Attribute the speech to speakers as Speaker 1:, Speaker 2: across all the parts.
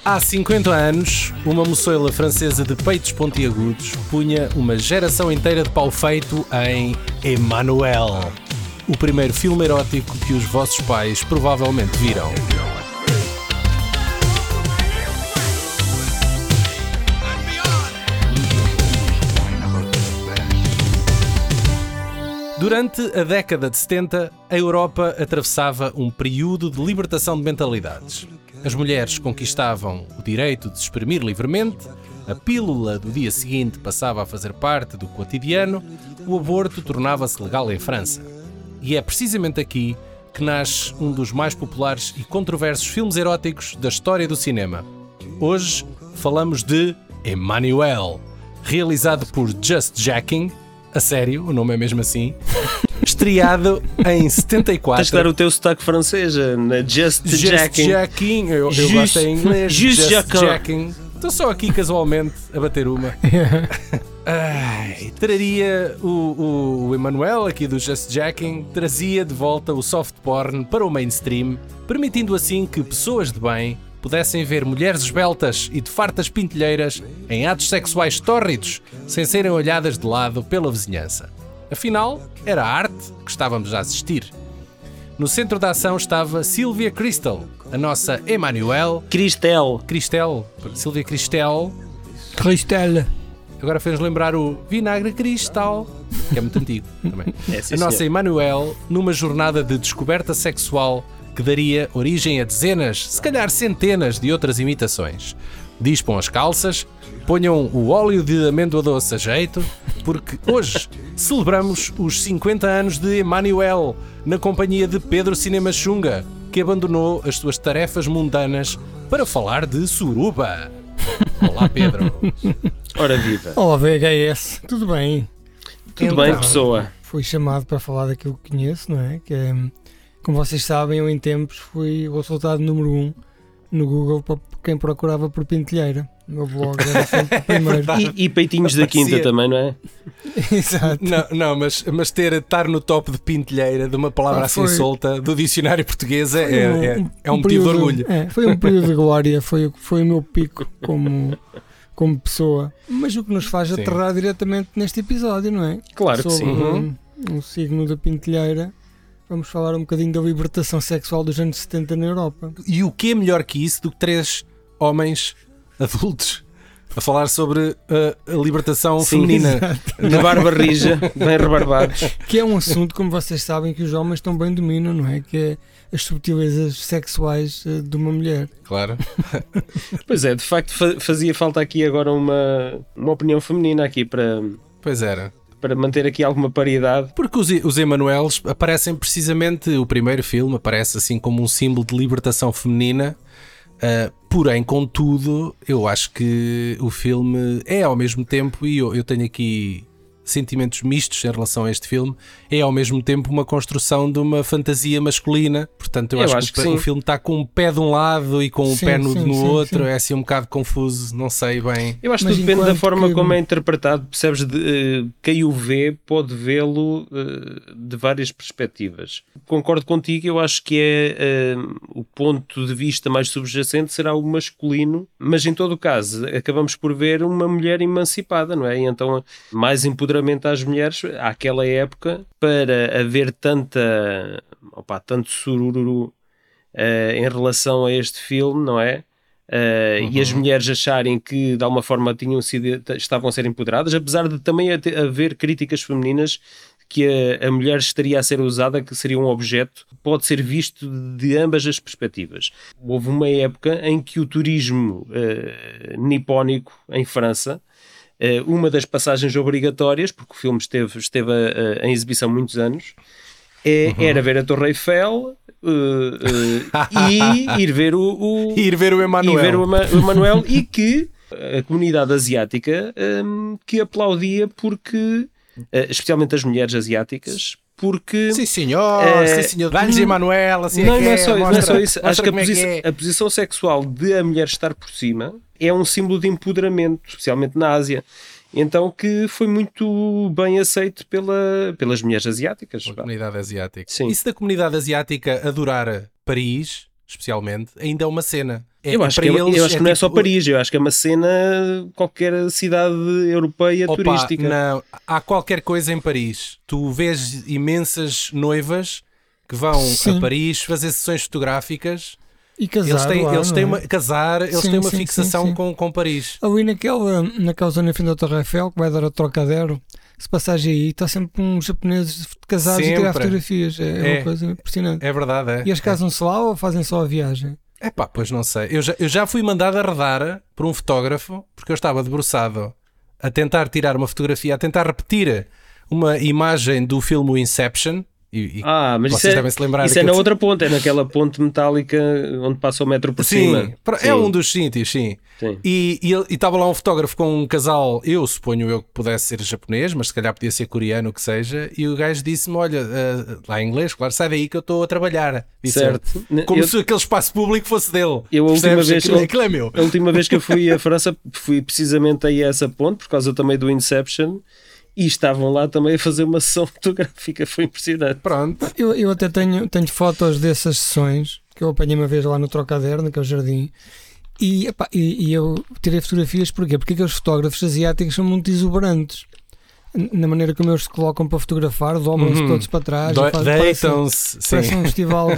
Speaker 1: Há 50 anos, uma moçoila francesa de peitos pontiagudos punha uma geração inteira de pau feito em Emmanuelle, o primeiro filme erótico que os vossos pais provavelmente viram. Durante a década de 70, a Europa atravessava um período de libertação de mentalidades. As mulheres conquistavam o direito de se exprimir livremente, a pílula do dia seguinte passava a fazer parte do cotidiano, o aborto tornava-se legal em França. E é precisamente aqui que nasce um dos mais populares e controversos filmes eróticos da história do cinema. Hoje falamos de Emmanuelle, realizado por Just Jacking. A sério, o nome é mesmo assim. Estreado em 74.
Speaker 2: Tens de dar o teu sotaque francês na Just Jacking.
Speaker 1: Eu gosto em inglês. Just Jacking. Estou só aqui casualmente a bater uma. Traria o Emmanuelle aqui do Just Jacking, trazia de volta o soft porn para o mainstream, permitindo assim que pessoas de bem pudessem ver mulheres esbeltas e de fartas pintelheiras em atos sexuais tórridos, sem serem olhadas de lado pela vizinhança. Afinal, era a arte que estávamos a assistir. No centro da ação estava Sylvia Kristel, a nossa Emmanuelle.
Speaker 2: Kristel.
Speaker 1: Sylvia Kristel. Agora fez-nos lembrar o Vinagre Cristal, que é muito antigo também. A nossa Emmanuelle, numa jornada de descoberta sexual que daria origem a dezenas, se calhar centenas de outras imitações. Dispam as calças, ponham o óleo de amêndoa doce a jeito, porque hoje celebramos os 50 anos de Emmanuelle, na companhia de Pedro Cinema Xunga, que abandonou as suas tarefas mundanas para falar de suruba. Olá, Pedro.
Speaker 2: Ora viva.
Speaker 3: Olá, VHS. Tudo bem?
Speaker 2: Tudo bem, pessoa?
Speaker 3: Fui chamado para falar daquilo que conheço, não é? Que é, como vocês sabem, eu em tempos fui o resultado número 1 no Google para quem procurava por pintelheira. O meu blog era sempre o primeiro.
Speaker 2: E peitinhos da quinta também, não é?
Speaker 3: Exato.
Speaker 1: Não, mas estar no top de pintelheira de uma palavra assim solta do dicionário português é um motivo de orgulho.
Speaker 3: Foi um período de glória, foi o meu pico como pessoa. Mas o que nos faz aterrar diretamente neste episódio, não é?
Speaker 2: Claro que sim.
Speaker 3: O signo da pintelheira. Vamos falar um bocadinho da libertação sexual dos anos 70 na Europa.
Speaker 1: E o que é melhor que isso do que 3 homens adultos a falar sobre a libertação feminina?
Speaker 2: De barba rija, bem rebarbados.
Speaker 3: Que é um assunto, como vocês sabem, que os homens também dominam, não é? Que é as subtilezas sexuais de uma mulher.
Speaker 1: Claro.
Speaker 2: Pois é, de facto fazia falta aqui agora uma opinião feminina aqui para...
Speaker 1: Pois era.
Speaker 2: Para manter aqui alguma paridade.
Speaker 1: Porque os Emmanuelles aparecem precisamente, o primeiro filme aparece assim como um símbolo de libertação feminina, porém, contudo, eu acho que o filme é ao mesmo tempo, e eu tenho aqui sentimentos mistos em relação a este filme, é ao mesmo tempo uma construção de uma fantasia masculina. Portanto, eu acho que o filme está com um pé de um lado e com um pé no outro. É assim um bocado confuso, não sei bem.
Speaker 2: Eu acho que depende da forma como é interpretado. Percebes, quem o vê pode vê-lo de várias perspectivas. Concordo contigo, eu acho que o ponto de vista mais subjacente será o masculino, mas em todo o caso acabamos por ver uma mulher emancipada, não é? E então mais empoderamento às mulheres àquela época, para haver tanto sururu em relação a este filme, não é? E as mulheres acharem que de alguma forma estavam a ser empoderadas, apesar de também haver críticas femininas que a mulher estaria a ser usada, que seria um objeto, pode ser visto de ambas as perspectivas. Houve uma época em que o turismo nipónico em França, uma das passagens obrigatórias, porque o filme esteve em exibição muitos anos, era ver a Torre Eiffel e ir ver o Emmanuelle, e que a comunidade asiática que aplaudia, porque especialmente as mulheres asiáticas, porque...
Speaker 1: Sim senhor, dá-lhes Emmanuelle, assim
Speaker 2: não é só isso. Acho que a posição sexual de a mulher estar por cima é um símbolo de empoderamento, especialmente na Ásia. Então, que foi muito bem aceito pelas mulheres asiáticas.
Speaker 1: A comunidade asiática.
Speaker 2: Sim.
Speaker 1: Isso da comunidade asiática adorar Paris, especialmente, ainda é uma cena.
Speaker 2: Eu acho que não é só Paris, eu acho que é uma cena, qualquer cidade europeia turística.
Speaker 1: Não, há qualquer coisa em Paris. Tu vês imensas noivas que vão a Paris fazer sessões fotográficas.
Speaker 3: E casar
Speaker 1: eles têm uma fixação
Speaker 3: sim.
Speaker 1: Com Paris.
Speaker 3: Ali naquela zona frente da Torre Eiffel, que vai dar a Trocadero, se passares aí, está sempre uns japoneses casados a tirar fotografias. É uma coisa impressionante.
Speaker 1: É verdade,
Speaker 3: E eles casam-se lá ou fazem só a viagem?
Speaker 1: Pois não sei. Eu já fui mandado arredar por um fotógrafo, porque eu estava debruçado a tentar tirar uma fotografia, a tentar repetir uma imagem do filme Inception.
Speaker 2: Mas
Speaker 1: vocês devem se lembrar.
Speaker 2: Isso é na outra ponte, é naquela ponte metálica onde passa o metro por cima.
Speaker 1: É um dos sítios, sim. E estava lá um fotógrafo com um casal, eu suponho eu que pudesse ser japonês, mas se calhar podia ser coreano, o que seja, e o gajo disse-me, olha, lá em inglês, claro, sai daí que eu estou a trabalhar.
Speaker 2: Certo.
Speaker 1: Como se aquele espaço público fosse dele.
Speaker 2: Aquilo
Speaker 1: é meu.
Speaker 2: A última vez que eu fui à França, fui precisamente aí a essa ponte, por causa também do Inception. E estavam lá também a fazer uma sessão fotográfica, foi impressionante.
Speaker 1: Pronto.
Speaker 3: Eu até tenho fotos dessas sessões, que eu apanhei uma vez lá no Trocadero, naquele jardim, e eu tirei fotografias, porquê? Porque aqueles fotógrafos asiáticos são muito exuberantes. Na maneira como eles se colocam para fotografar, dobram-se todos para trás,
Speaker 1: deitam-se.
Speaker 3: Parece um festival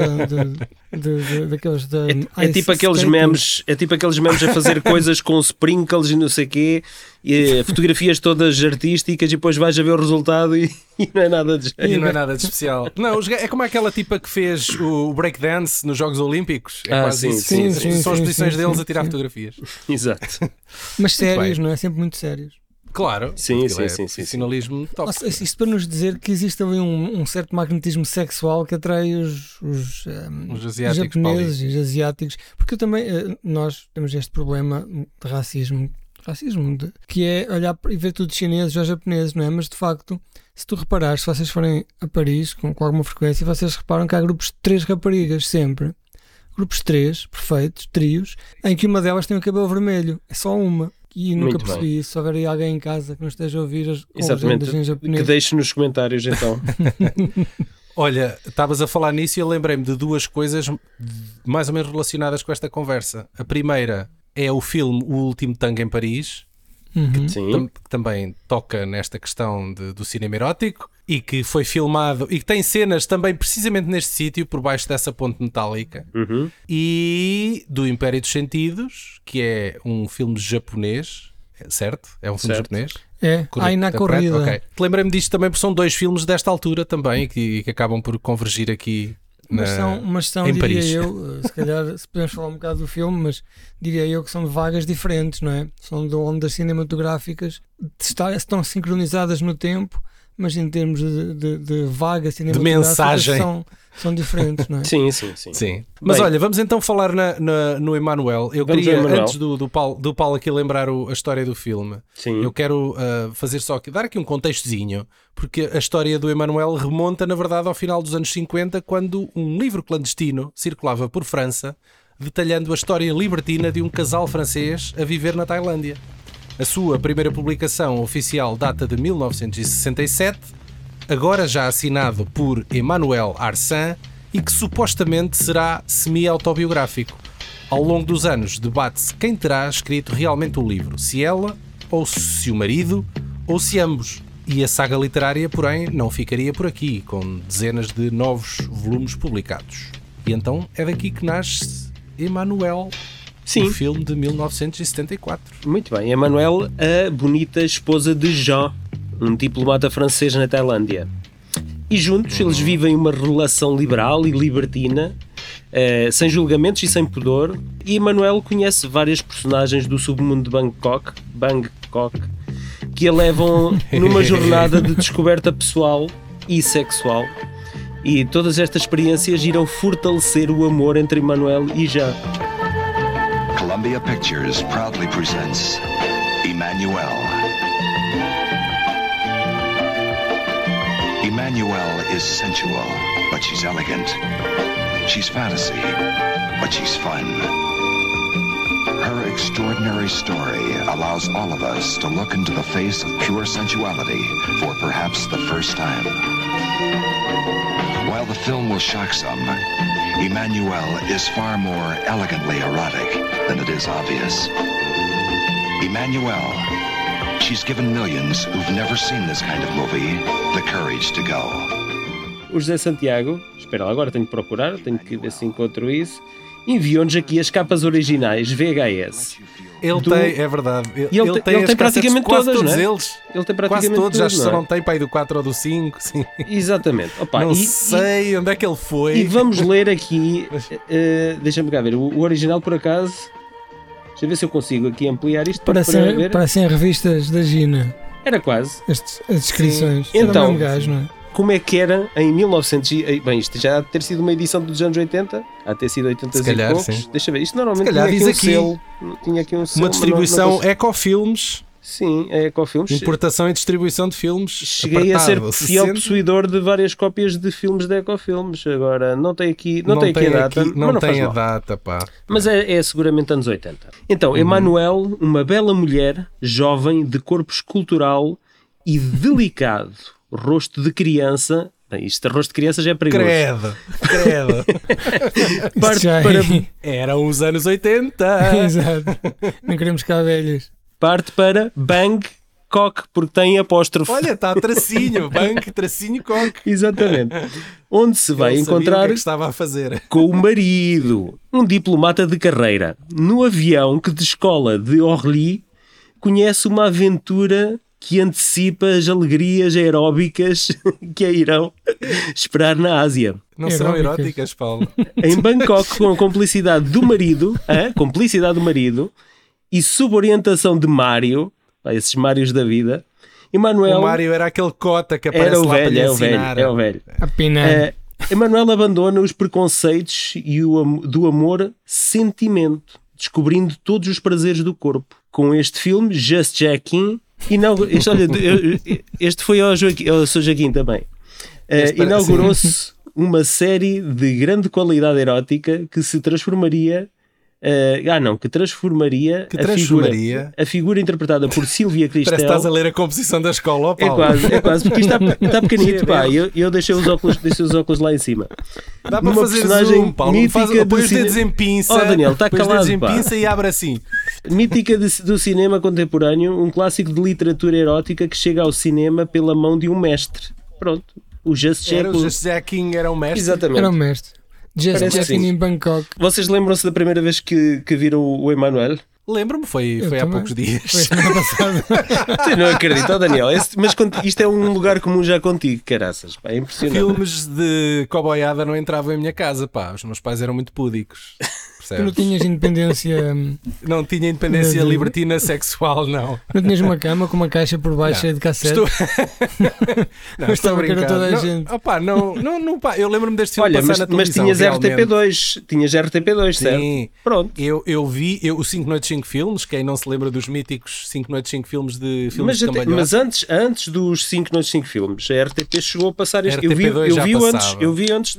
Speaker 3: daqueles
Speaker 2: é tipo aqueles memes a fazer coisas com sprinkles e não sei o quê, e fotografias todas artísticas, e depois vais a ver o resultado e não é nada de jeito.
Speaker 1: E não é nada de especial. Não, é como aquela tipa que fez o breakdance nos Jogos Olímpicos. É quase isso. São as posições deles a tirar fotografias.
Speaker 2: Exato.
Speaker 3: Mas sérios, não é? Sempre muito sérios.
Speaker 1: Claro,
Speaker 2: sim.
Speaker 1: Profissionalismo top.
Speaker 3: Isto para nos dizer que existe ali um certo magnetismo sexual que atrai os japoneses e os asiáticos, porque também nós temos este problema de racismo que é olhar e ver tudo chineses ou japoneses, não é? Mas de facto, se tu reparares, se vocês forem a Paris com alguma frequência, vocês reparam que há grupos de 3 raparigas sempre. Grupos de 3, perfeitos, trios, em que uma delas tem o cabelo vermelho. É só uma. E nunca percebi isso. Se houver aí alguém em casa que não esteja a ouvir as legendas em japonês,
Speaker 2: que deixe nos comentários então.
Speaker 1: Olha, estavas a falar nisso e eu lembrei-me de 2 coisas mais ou menos relacionadas com esta conversa. A primeira é o filme O Último Tango em Paris, que também toca nesta questão do cinema erótico e que foi filmado e que tem cenas também precisamente neste sítio, por baixo dessa ponte metálica, e do Império dos Sentidos, que é um filme japonês, certo? É um filme japonês?
Speaker 3: É, aí na corrida.
Speaker 1: Okay. Lembrei-me disto também porque são 2 filmes desta altura também e que acabam por convergir aqui.
Speaker 3: Mas são,
Speaker 1: em
Speaker 3: diria
Speaker 1: Paris.
Speaker 3: eu, se calhar se podemos falar um bocado do filme, mas diria eu que são de vagas diferentes, não é? São de ondas cinematográficas, estão sincronizadas no tempo, mas em termos de vaga cinematográfica,
Speaker 1: de mensagem,
Speaker 3: são diferentes, não é?
Speaker 1: Sim. Mas olha, vamos então falar no Emmanuel. Eu queria, antes do Paulo aqui lembrar a história do filme, eu quero fazer dar aqui um contextozinho, porque a história do Emmanuel remonta, na verdade, ao final dos anos 50, quando um livro clandestino circulava por França, detalhando a história libertina de um casal francês a viver na Tailândia. A sua primeira publicação oficial data de 1967, agora já assinado por Emmanuel Arsène, e que supostamente será semi-autobiográfico. Ao longo dos anos, debate-se quem terá escrito realmente o livro, se ela, ou se o marido, ou se ambos. E a saga literária, porém, não ficaria por aqui, com dezenas de novos volumes publicados. E então é daqui que nasce Emmanuel, o filme de 1974.
Speaker 2: Muito bem, Emmanuel, a bonita esposa de Jean, um diplomata francês na Tailândia. E juntos eles vivem uma relação liberal e libertina, sem julgamentos e sem pudor. E Emmanuel conhece várias personagens do submundo de Bangkok, que a levam numa jornada de descoberta pessoal e sexual. E todas estas experiências irão fortalecer o amor entre Emmanuel e Jean.
Speaker 4: Columbia Pictures proudly presents Emmanuel. Emmanuel is sensual, but she's elegant. She's fantasy, but she's fun. Her extraordinary story allows all of us to look into the face of pure sensuality for perhaps the first time. While the film will shock some, Emmanuelle is far more elegantly erotic than it is obvious. Emmanuelle, she's given millions who've never seen this kind of movie the courage to go.
Speaker 2: O José Santiago, espera lá, agora tenho que procurar, tenho que ver se encontro isso, enviou-nos aqui as capas originais VHS.
Speaker 1: Ele tem, é verdade. Ele
Speaker 2: tem
Speaker 1: as
Speaker 2: praticamente
Speaker 1: quase
Speaker 2: todas,
Speaker 1: todos
Speaker 2: não é?
Speaker 1: eles.
Speaker 2: Ele tem
Speaker 1: Quase
Speaker 2: praticamente
Speaker 1: todos, acho que
Speaker 2: não
Speaker 1: só
Speaker 2: é?
Speaker 1: não tem para aí do 4 ou do 5. Sim.
Speaker 2: Exatamente. Opa,
Speaker 1: Não sei onde é que ele foi.
Speaker 2: E vamos ler aqui, deixa-me cá ver, o original por acaso, deixa eu ver se eu consigo aqui ampliar isto para ver.
Speaker 3: Parecem revistas da Gina,
Speaker 2: Era quase.
Speaker 3: as descrições.
Speaker 2: Sim.
Speaker 3: Era
Speaker 2: Então,
Speaker 3: o mesmo gajo, não é?
Speaker 2: Como é que era em 1900 bem, isto já há de ter sido uma edição dos anos 80, há de ter sido 80
Speaker 1: Se calhar,
Speaker 2: e poucos.
Speaker 1: sim.
Speaker 2: Deixa eu ver, isto normalmente
Speaker 1: Se calhar
Speaker 2: tinha
Speaker 1: diz
Speaker 2: aqui um
Speaker 1: aqui
Speaker 2: selo. Tinha aqui um selo,
Speaker 1: Uma
Speaker 2: mas
Speaker 1: distribuição
Speaker 2: não consigo.
Speaker 1: Ecofilmes,
Speaker 2: Sim, é Ecofilmes.
Speaker 1: importação e distribuição de filmes.
Speaker 2: Cheguei a ser
Speaker 1: apartado,
Speaker 2: fiel
Speaker 1: 60.
Speaker 2: possuidor de várias cópias de filmes da Ecofilmes. Agora, não tem aqui, não tem aqui a data,
Speaker 1: aqui-
Speaker 2: mas
Speaker 1: não
Speaker 2: não
Speaker 1: tem
Speaker 2: faz
Speaker 1: a
Speaker 2: mal.
Speaker 1: data, pá.
Speaker 2: Mas é seguramente anos 80. Então, Emmanuelle, uma bela mulher, jovem, de corpo escultural e delicado, rosto de criança. Bem, isto de rosto de criança já é perigoso.
Speaker 1: Credo.
Speaker 2: Parte
Speaker 3: Já é-
Speaker 2: para,
Speaker 1: Eram os anos 80.
Speaker 3: Exato. Não queremos cá velhas.
Speaker 2: parte para Bangkok, porque tem apóstrofo.
Speaker 1: Olha, está tracinho, banco, tracinho, coque.
Speaker 2: Exatamente. Onde se vai
Speaker 1: Ele sabia
Speaker 2: encontrar
Speaker 1: o que é que estava a fazer.
Speaker 2: com o marido, um diplomata de carreira. No avião que descola de Orly, conhece uma aventura que antecipa as alegrias aeróbicas que a irão esperar na Ásia.
Speaker 1: Não serão
Speaker 3: Eróticas.
Speaker 1: eróticas, Paulo.
Speaker 2: Em Bangkok, com a cumplicidade do marido, e sob orientação de Mário, pá, esses Mários da vida, Emmanuelle
Speaker 1: O Mário era aquele cota que aparece
Speaker 2: era o
Speaker 1: lá para
Speaker 2: velho,
Speaker 1: lhe
Speaker 2: é o velho,
Speaker 1: ensinar.
Speaker 2: é o velho.
Speaker 3: A pinar.
Speaker 2: Emmanuelle abandona os preconceitos e do amor sentimento, descobrindo todos os prazeres do corpo. Com este filme, Just Jackin, este foi ao Sr. Joaquim também. Inaugurou-se uma série de grande qualidade erótica que se transformaria. Que transformaria, a figura interpretada por Sílvia Cristel.
Speaker 1: Parece que estás a ler a composição da escola, ó, Paulo.
Speaker 2: É quase, porque isto está pequenito, pá. Eu deixei os óculos lá em cima.
Speaker 1: Dá para
Speaker 2: Numa
Speaker 1: fazer
Speaker 2: personagem
Speaker 1: zoom, Paulo.
Speaker 2: mítica
Speaker 1: Põe os
Speaker 2: do
Speaker 1: dedos
Speaker 2: cine-
Speaker 1: em pinça.
Speaker 2: Oh, Daniel, está
Speaker 1: põe os dedos
Speaker 2: calado,
Speaker 1: em
Speaker 2: pá.
Speaker 1: pinça e abre assim.
Speaker 2: Mítica do cinema contemporâneo, um clássico de literatura erótica que chega ao cinema pela mão de um mestre. Pronto, o Just
Speaker 1: Era o
Speaker 2: Jackin.
Speaker 1: José King, era o mestre.
Speaker 2: Exatamente.
Speaker 3: Era o mestre. Just
Speaker 2: Parece
Speaker 3: Jackin
Speaker 2: sim.
Speaker 3: em Bangkok.
Speaker 2: Vocês lembram-se da primeira vez que viram o Emmanuelle?
Speaker 1: Lembro-me, foi
Speaker 3: Eu
Speaker 1: há
Speaker 3: também.
Speaker 1: poucos dias.
Speaker 3: Foi semana passada.
Speaker 2: Eu não acredito, oh, Daniel. Mas isto é um lugar comum já contigo, caraças. Pá, é impressionante.
Speaker 1: Filmes de coboiada não entravam em minha casa, pá. Os meus pais eram muito púdicos.
Speaker 3: Tu não
Speaker 1: Percebes?
Speaker 3: tinhas independência.
Speaker 1: Não tinha independência
Speaker 3: Não.
Speaker 1: libertina sexual, não.
Speaker 3: Não tinhas uma cama com uma caixa por baixo cheia de cassete.
Speaker 1: Estou... não, estou a
Speaker 3: Estava que era
Speaker 1: brincar.
Speaker 3: toda a
Speaker 1: Não,
Speaker 3: gente.
Speaker 1: opá, não, pá, eu lembro-me deste filme
Speaker 2: Olha,
Speaker 1: passar na
Speaker 2: mas
Speaker 1: televisão.
Speaker 2: tinhas
Speaker 1: realmente.
Speaker 2: RTP2. Tinhas RTP2, certo?
Speaker 1: Sim.
Speaker 2: Pronto.
Speaker 1: Eu vi o 5 Noites 5 Filmes, quem não se lembra dos míticos 5 Noites 5 Filmes de filmes de cambalhota.
Speaker 2: Mas antes dos 5 noites 5 filmes, a RTP chegou a passar este.
Speaker 1: RTP2 já passava.
Speaker 2: Eu vi antes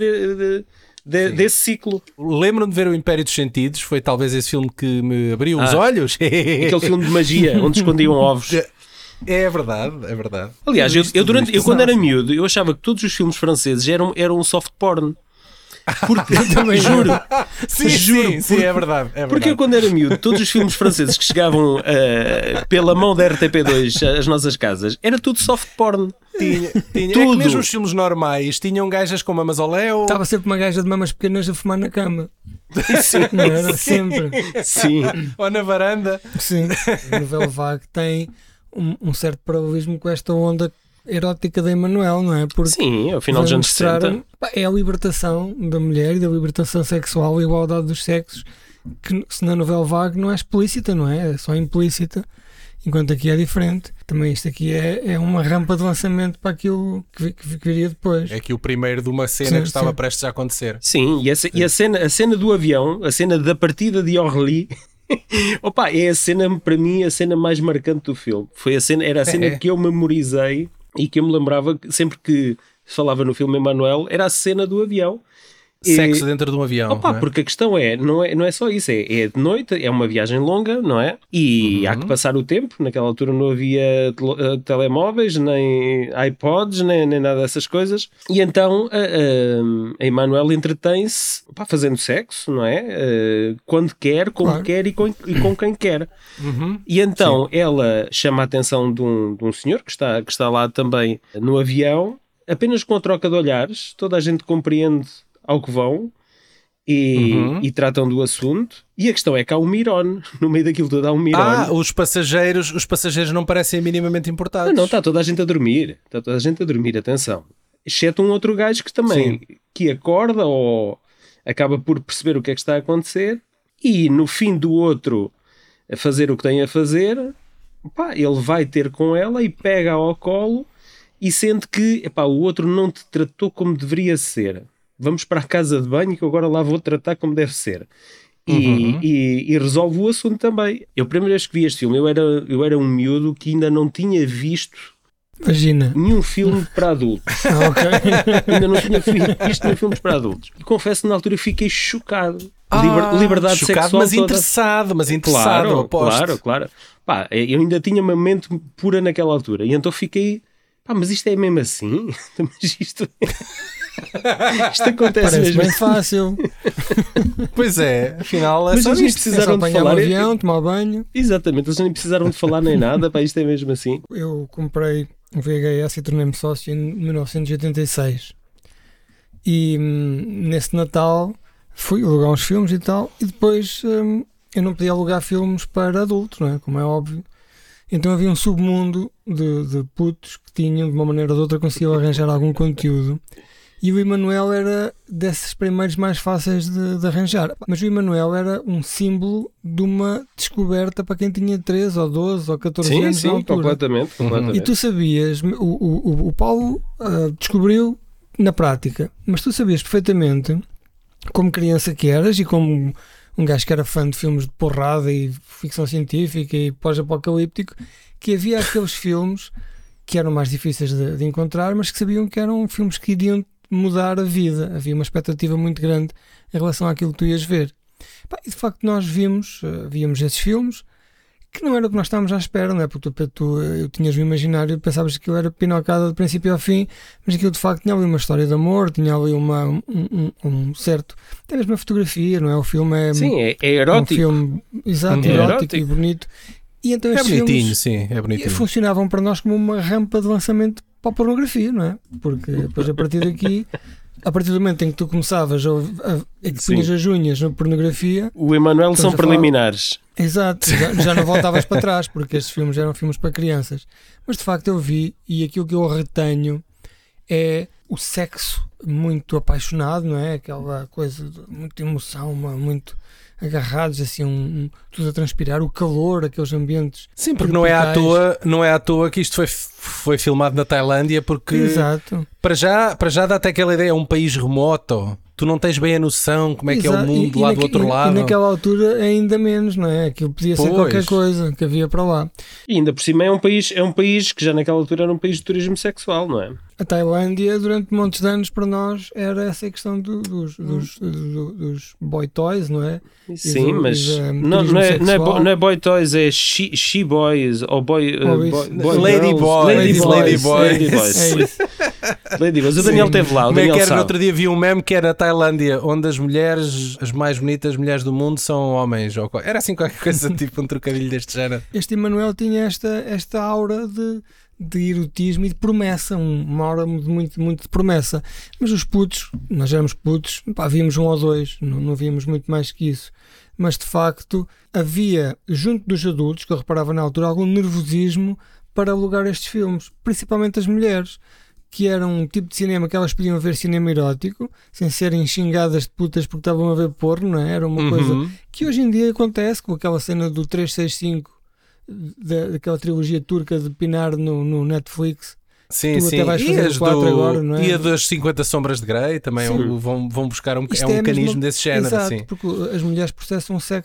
Speaker 2: desse ciclo.
Speaker 1: Lembro-me de ver o Império dos Sentidos, foi talvez esse filme que me abriu os olhos.
Speaker 2: Aquele filme de magia onde escondiam ovos.
Speaker 1: É verdade, é verdade.
Speaker 2: Aliás,
Speaker 1: Tudo isto,
Speaker 2: eu quando era
Speaker 1: exato.
Speaker 2: miúdo, eu achava que todos os filmes franceses eram soft porn. Porque,
Speaker 3: também
Speaker 2: juro.
Speaker 1: Sim,
Speaker 2: Juro,
Speaker 1: sim, é verdade. É
Speaker 2: Porque eu,
Speaker 1: verdade.
Speaker 2: quando era miúdo, todos os filmes franceses que chegavam pela mão da RTP2 às nossas casas, era tudo soft porn.
Speaker 1: Tinha. É que
Speaker 2: Tudo.
Speaker 1: mesmo os filmes normais tinham gajas com mamas ao léu.
Speaker 3: Estava sempre uma gaja de mamas pequenas a fumar na cama.
Speaker 2: Sim,
Speaker 3: Não era? Sempre.
Speaker 2: sim.
Speaker 1: Ou na varanda.
Speaker 3: Sim. A novela Vague tem um certo paralelismo com esta onda erótica da Emmanuelle, não é? Porque
Speaker 2: Sim, ao final dos
Speaker 3: vai
Speaker 2: anos
Speaker 3: mostrar,
Speaker 2: 60.
Speaker 3: pá, é a libertação da mulher e da libertação sexual, a igualdade dos sexos, que se na novela Vague não é explícita, não é? É só implícita, enquanto aqui é diferente. Também isto aqui é uma rampa de lançamento para aquilo que viria depois.
Speaker 1: É que o primeiro de uma cena
Speaker 3: Sim,
Speaker 1: que estava
Speaker 3: sim.
Speaker 1: prestes a acontecer.
Speaker 2: Sim, e a cena do avião, a cena da partida de Orly, opa, é a cena, para mim, a cena mais marcante do filme. Era a cena que eu memorizei e que eu me lembrava que sempre que se falava no filme Emmanuelle, era a cena do avião.
Speaker 1: sexo dentro de um avião.
Speaker 2: Opa,
Speaker 1: não é?
Speaker 2: porque a questão não é só isso, é de noite, é uma viagem longa, não é? E há que passar o tempo, naquela altura não havia telemóveis, nem iPods, nem nada dessas coisas, e então a Emanuele entretém-se fazendo sexo, não é? Quando quer, como quer e com quem quer. E então ela chama a atenção de um senhor que está lá também no avião, apenas com a troca de olhares, toda a gente compreende ao que vão e tratam do assunto. E a questão é que há um Miron, no meio daquilo tudo há um Miron.
Speaker 1: Os passageiros não parecem minimamente importados.
Speaker 2: Não, está toda a gente a dormir. Está toda a gente a dormir, atenção. Exceto um outro gajo que também que acorda ou acaba por perceber o que é que está a acontecer e no fim do outro a fazer o que tem a fazer, ele vai ter com ela e pega ao colo e sente que o outro não te tratou como deveria ser. Vamos para a casa de banho que eu agora lá vou tratar como deve ser. E resolve o assunto também. Eu, a primeira vez que vi este filme, eu era um miúdo que ainda não tinha visto nenhum filme para adultos. Ainda não tinha visto nenhum filme para adultos. E confesso que na altura fiquei chocado. Liberdade
Speaker 1: chocado,
Speaker 2: sexual
Speaker 1: mas
Speaker 2: toda.
Speaker 1: interessado, eu aposto.
Speaker 2: Claro. Eu ainda tinha uma mente pura naquela altura. E então fiquei... mas isto é mesmo assim? Mas isto acontece
Speaker 3: Parece
Speaker 2: mesmo
Speaker 3: bem fácil.
Speaker 1: Pois é, afinal
Speaker 2: mas eles nem
Speaker 3: É só
Speaker 2: precisaram de
Speaker 3: apanhar
Speaker 2: falar.
Speaker 3: um avião, tomar banho.
Speaker 2: Exatamente, eles nem precisaram de falar nem nada. Isto é mesmo assim.
Speaker 3: Eu comprei um VHS e tornei-me sócio em 1986. E nesse Natal fui alugar uns filmes e tal. E depois eu não podia alugar filmes para adultos, não é? Como é óbvio. Então havia um submundo de putos que tinham, de uma maneira ou de outra, conseguiam arranjar algum conteúdo. E o Emanuel era desses primeiros mais fáceis de arranjar. Mas o Emanuel era um símbolo de uma descoberta para quem tinha 13 ou 12 ou 14 anos na altura.
Speaker 2: Completamente.
Speaker 3: E tu sabias, o Paulo descobriu na prática, mas tu sabias perfeitamente, como criança que eras e como um gajo que era fã de filmes de porrada e ficção científica e pós-apocalíptico, que havia aqueles filmes que eram mais difíceis de encontrar, mas que sabiam que eram filmes que iriam mudar a vida. Havia uma expectativa muito grande em relação àquilo que tu ias ver. E de facto nós víamos esses filmes que não era o que nós estávamos à espera, não é? Porque eu tinhas um imaginário e pensavas que aquilo era pinocada de princípio ao fim, mas aquilo de facto tinha ali uma história de amor, tinha ali um certo, até mesmo a fotografia, não é? O filme
Speaker 2: é erótico.
Speaker 3: Um filme, exato, erótico e bonito. E então estes filmes
Speaker 1: é bonitinho.
Speaker 3: funcionavam para nós como uma rampa de lançamento para a pornografia, não é? Porque depois a partir daqui, a partir do momento em que tu começavas que punhas as unhas na pornografia,
Speaker 2: o Emanuel são preliminares.
Speaker 3: Exato, já não voltavas para trás, porque estes filmes eram filmes para crianças. Mas de facto eu vi, e aquilo que eu retenho é o sexo muito apaixonado, não é? Aquela coisa de muita emoção, muito agarrados, assim, tudo a transpirar, o calor, aqueles ambientes.
Speaker 1: Sim, porque não é à toa que isto foi filmado na Tailândia, porque
Speaker 3: exato.
Speaker 1: Para já dá até aquela ideia, é um país remoto. Tu não tens bem a noção como é que é o mundo lá do outro lado.
Speaker 3: E naquela altura ainda menos, não é? Aquilo podia ser qualquer coisa que havia para lá.
Speaker 2: E ainda por cima é um país que já naquela altura era um país de turismo sexual, não é?
Speaker 3: A Tailândia, durante montes de anos, para nós, era essa a questão dos boy toys, não é?
Speaker 2: Sim, mas não é boy toys, é she boys ou
Speaker 1: lady boys.
Speaker 3: É isso.
Speaker 2: Lady boys. O Daniel esteve lá.
Speaker 1: No outro dia vi um meme que era Tailândia, onde as mulheres, as mais bonitas mulheres do mundo são homens. Era assim qualquer coisa, tipo um trocadilho deste género.
Speaker 3: Este Emanuel tinha esta aura de erotismo e de promessa, uma aura muito, muito de promessa. Mas os putos, nós éramos putos, víamos um ou dois, não víamos muito mais que isso. Mas de facto havia, junto dos adultos, que eu reparava na altura, algum nervosismo para alugar estes filmes, principalmente as mulheres, que era um tipo de cinema que elas podiam ver cinema erótico, sem serem xingadas de putas porque estavam a ver porno, não é? Era uma coisa que hoje em dia acontece com aquela cena do 365, daquela trilogia turca de Pinar no Netflix.
Speaker 1: Sim,
Speaker 3: tu até vais fazer o 4 agora, não é?
Speaker 1: E a das 50 Sombras de Grey também vão buscar um mecanismo desse género.
Speaker 3: Exato,
Speaker 1: assim.
Speaker 3: porque as mulheres processam o sexo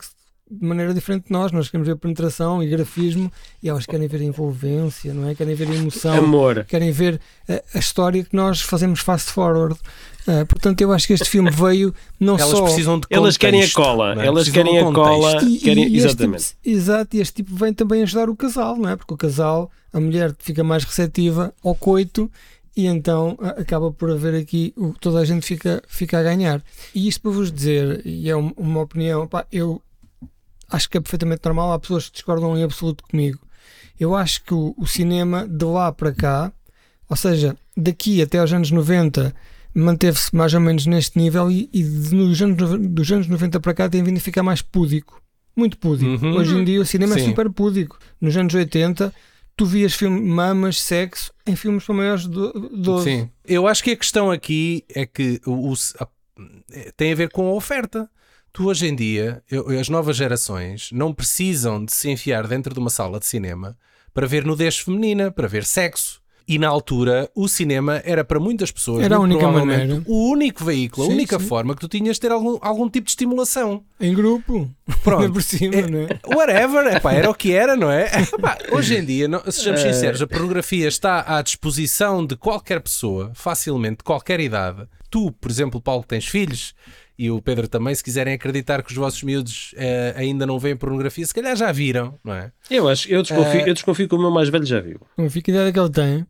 Speaker 3: de maneira diferente de nós queremos ver penetração e grafismo, e elas querem ver a envolvência, não é? Querem ver a emoção,
Speaker 2: amor.
Speaker 3: querem ver a história que nós fazemos fast forward. Portanto, eu acho que este filme veio não
Speaker 1: Elas
Speaker 3: só...
Speaker 1: precisam de
Speaker 2: Elas querem a cola,
Speaker 1: não é?
Speaker 2: elas
Speaker 1: Precisam
Speaker 2: querem
Speaker 1: de
Speaker 2: a cola,
Speaker 1: contexto.
Speaker 2: querem,
Speaker 3: este
Speaker 2: exatamente.
Speaker 3: tipo, exato, e este tipo vem também ajudar o casal, não é? Porque o casal, a mulher fica mais receptiva ao coito, e então acaba por haver aqui, toda a gente fica a ganhar. E isto para vos dizer, e é uma opinião, eu acho que é perfeitamente normal, há pessoas que discordam em absoluto comigo. Eu acho que o cinema de lá para cá, ou seja, daqui até aos anos 90, manteve-se mais ou menos neste nível, e dos anos 90 para cá tem vindo a ficar mais púdico, muito púdico. Hoje em dia o cinema é super púdico. Nos anos 80 tu vias mamas, sexo em filmes para maiores de 12.
Speaker 1: Sim. Eu acho que a questão aqui é que tem a ver com a oferta. Tu hoje em dia, as novas gerações não precisam de se enfiar dentro de uma sala de cinema para ver nudez feminina, para ver sexo. E na altura o cinema era para muitas pessoas,
Speaker 3: era a única
Speaker 1: provavelmente,
Speaker 3: maneira,
Speaker 1: o único veículo,
Speaker 3: sim,
Speaker 1: a única
Speaker 3: sim.
Speaker 1: forma que tu tinhas de ter algum tipo de estimulação.
Speaker 3: Em grupo,
Speaker 1: Pronto.
Speaker 3: por cima, não é?
Speaker 1: Whatever, era o que era, não é? Hoje em dia, sejamos sinceros, a pornografia está à disposição de qualquer pessoa, facilmente, de qualquer idade. Tu, por exemplo, Paulo, que tens filhos, e o Pedro também, se quiserem acreditar que os vossos miúdos ainda não veem pornografia, se calhar já viram, não é?
Speaker 2: Eu desconfio que o meu mais velho já viu.
Speaker 3: Não fica a ideia que ele tem.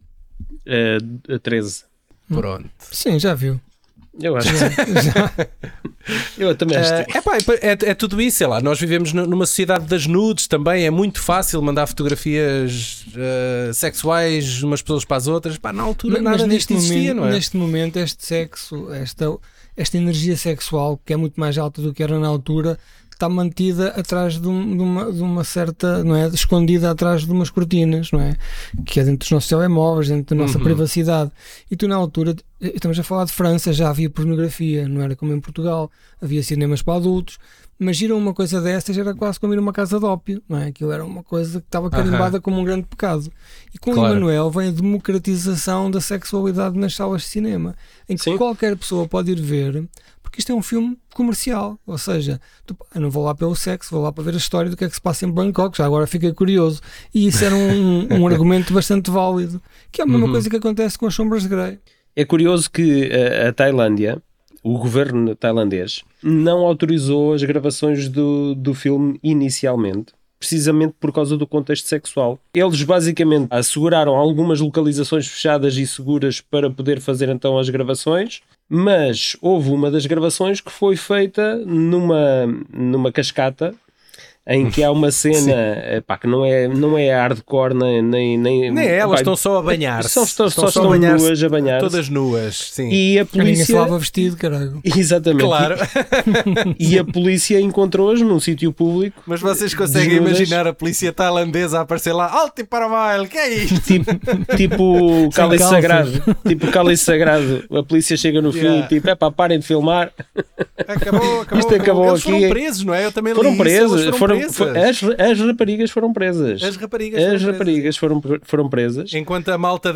Speaker 2: 13.
Speaker 1: Pronto.
Speaker 3: Sim, já viu.
Speaker 2: Eu acho que sim. Eu também acho que sim.
Speaker 1: É tudo isso, sei lá. Nós vivemos numa sociedade das nudes também. É muito fácil mandar fotografias sexuais umas pessoas para as outras. Na altura nada disto existia, não é?
Speaker 3: Neste momento, este sexo, esta energia sexual, que é muito mais alta do que era na altura, está mantida atrás de uma certa, não é? Escondida atrás de umas cortinas, não é? Que é dentro dos nossos telemóveis, dentro da nossa privacidade. E tu, na altura, estamos a falar de França, já havia pornografia, não era como em Portugal, havia cinemas para adultos, mas ir a uma coisa dessas era quase como ir a uma casa de ópio, não é? Aquilo era uma coisa que estava carimbada como um grande pecado. E com o Emanuel vem a democratização da sexualidade nas salas de cinema, em que qualquer pessoa pode ir ver, porque isto é um filme comercial, ou seja, eu não vou lá pelo sexo, vou lá para ver a história do que é que se passa em Bangkok, já agora fiquei curioso. E isso era um argumento bastante válido, que é a mesma coisa que acontece com as Sombras de Grey.
Speaker 2: É curioso que a Tailândia, o governo tailandês, não autorizou as gravações do filme inicialmente, precisamente por causa do contexto sexual. Eles basicamente asseguraram algumas localizações fechadas e seguras para poder fazer então as gravações, mas houve uma das gravações que foi feita numa cascata, em que há uma cena que não é hardcore nem
Speaker 1: elas estão só a banhar-se.
Speaker 2: Só estão nuas a banhar-se.
Speaker 1: Todas nuas, sim.
Speaker 2: E a polícia...
Speaker 3: Ninguém se lava vestido, caralho.
Speaker 2: Exatamente.
Speaker 1: Claro.
Speaker 2: E a polícia encontrou-as num sítio público.
Speaker 1: Mas vocês conseguem imaginar a polícia tailandesa a aparecer lá, alto e para baile, que é isto?
Speaker 2: Tipo cálice sagrado. Tipo cálice sagrado. A polícia chega no fim e tipo, parem de filmar.
Speaker 1: Acabou.
Speaker 2: Isto acabou.
Speaker 1: Eles
Speaker 2: aqui.
Speaker 1: foram presos, não é? Eu também
Speaker 2: foram
Speaker 1: li
Speaker 2: presos.
Speaker 1: isso.
Speaker 2: As raparigas foram presas.
Speaker 1: As raparigas
Speaker 2: foram presas.
Speaker 1: Enquanto a malta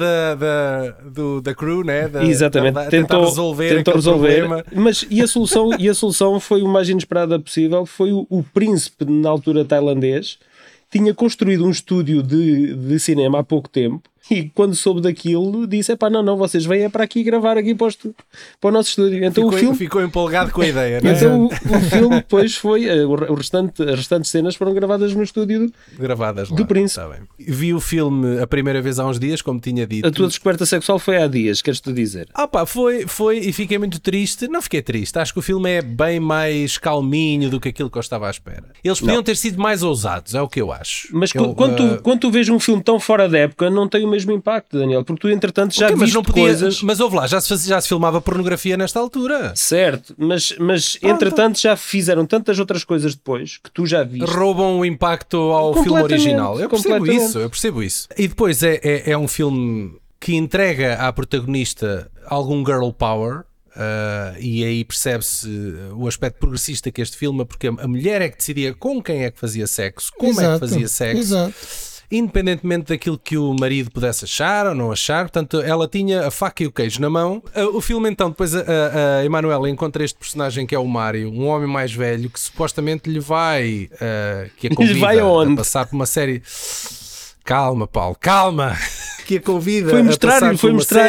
Speaker 1: da crew, né?
Speaker 2: Exatamente.
Speaker 1: Tentou resolver. Problema.
Speaker 2: Mas e a solução foi o mais inesperada possível. Foi o príncipe, na altura tailandês, tinha construído um estúdio de cinema há pouco tempo. E quando soube daquilo, disse: não, vocês vêm para aqui gravar aqui para o nosso estúdio. Então
Speaker 1: ficou empolgado com a ideia, não é?
Speaker 2: Então o filme depois foi, as restantes cenas foram gravadas no estúdio do Príncipe.
Speaker 1: Tá bem. Vi o filme a primeira vez há uns dias, como tinha dito.
Speaker 2: A tua descoberta sexual foi há dias, queres-te dizer?
Speaker 1: Foi e fiquei muito triste. Não fiquei triste, acho que o filme é bem mais calminho do que aquilo que eu estava à espera. Eles podiam ter sido mais ousados, é o que eu acho.
Speaker 2: Mas quando tu vês um filme tão fora da época, não tem o mesmo impacto, Daniel, porque tu entretanto já viste coisas...
Speaker 1: Mas houve lá, já se filmava pornografia nesta altura.
Speaker 2: Certo, mas entretanto já fizeram tantas outras coisas depois que tu já viste.
Speaker 1: Roubam o impacto ao filme original. Eu percebo isso. E depois é um filme que entrega à protagonista algum girl power. E aí percebe-se o aspecto progressista que este filme, porque a mulher é que decidia com quem é que fazia sexo, como é que fazia sexo.
Speaker 3: Exato.
Speaker 1: independentemente daquilo que o marido pudesse achar ou não achar. Portanto, ela tinha a faca e o queijo na mão. O filme, então, depois a Emanuela encontra este personagem que é o Mário, um homem mais velho que supostamente lhe vai, que a convida a passar por uma série... Calma, Paulo, calma! Que a convida
Speaker 2: foi
Speaker 1: mostrar-lhe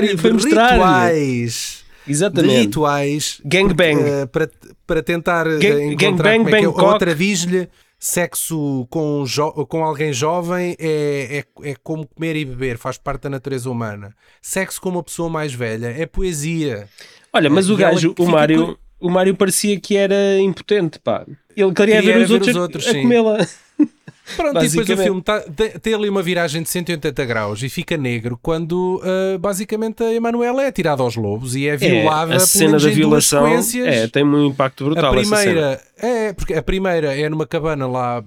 Speaker 1: rituais.
Speaker 2: Exatamente.
Speaker 1: De rituais
Speaker 2: gangbang
Speaker 1: para tentar encontrar outra diz-lhe sexo com alguém jovem é como comer e beber, faz parte da natureza humana. Sexo com uma pessoa mais velha é poesia.
Speaker 2: Olha, mas o gajo, o Mário parecia que era impotente, pá. Ele queria ver os outros a comê-la.
Speaker 1: Pronto, e depois o filme tem ali uma viragem de 180 graus e fica negro quando basicamente a Emanuela é atirada aos lobos e é violada.
Speaker 2: A cena da violação tem um impacto brutal.
Speaker 1: Porque a primeira é numa cabana lá,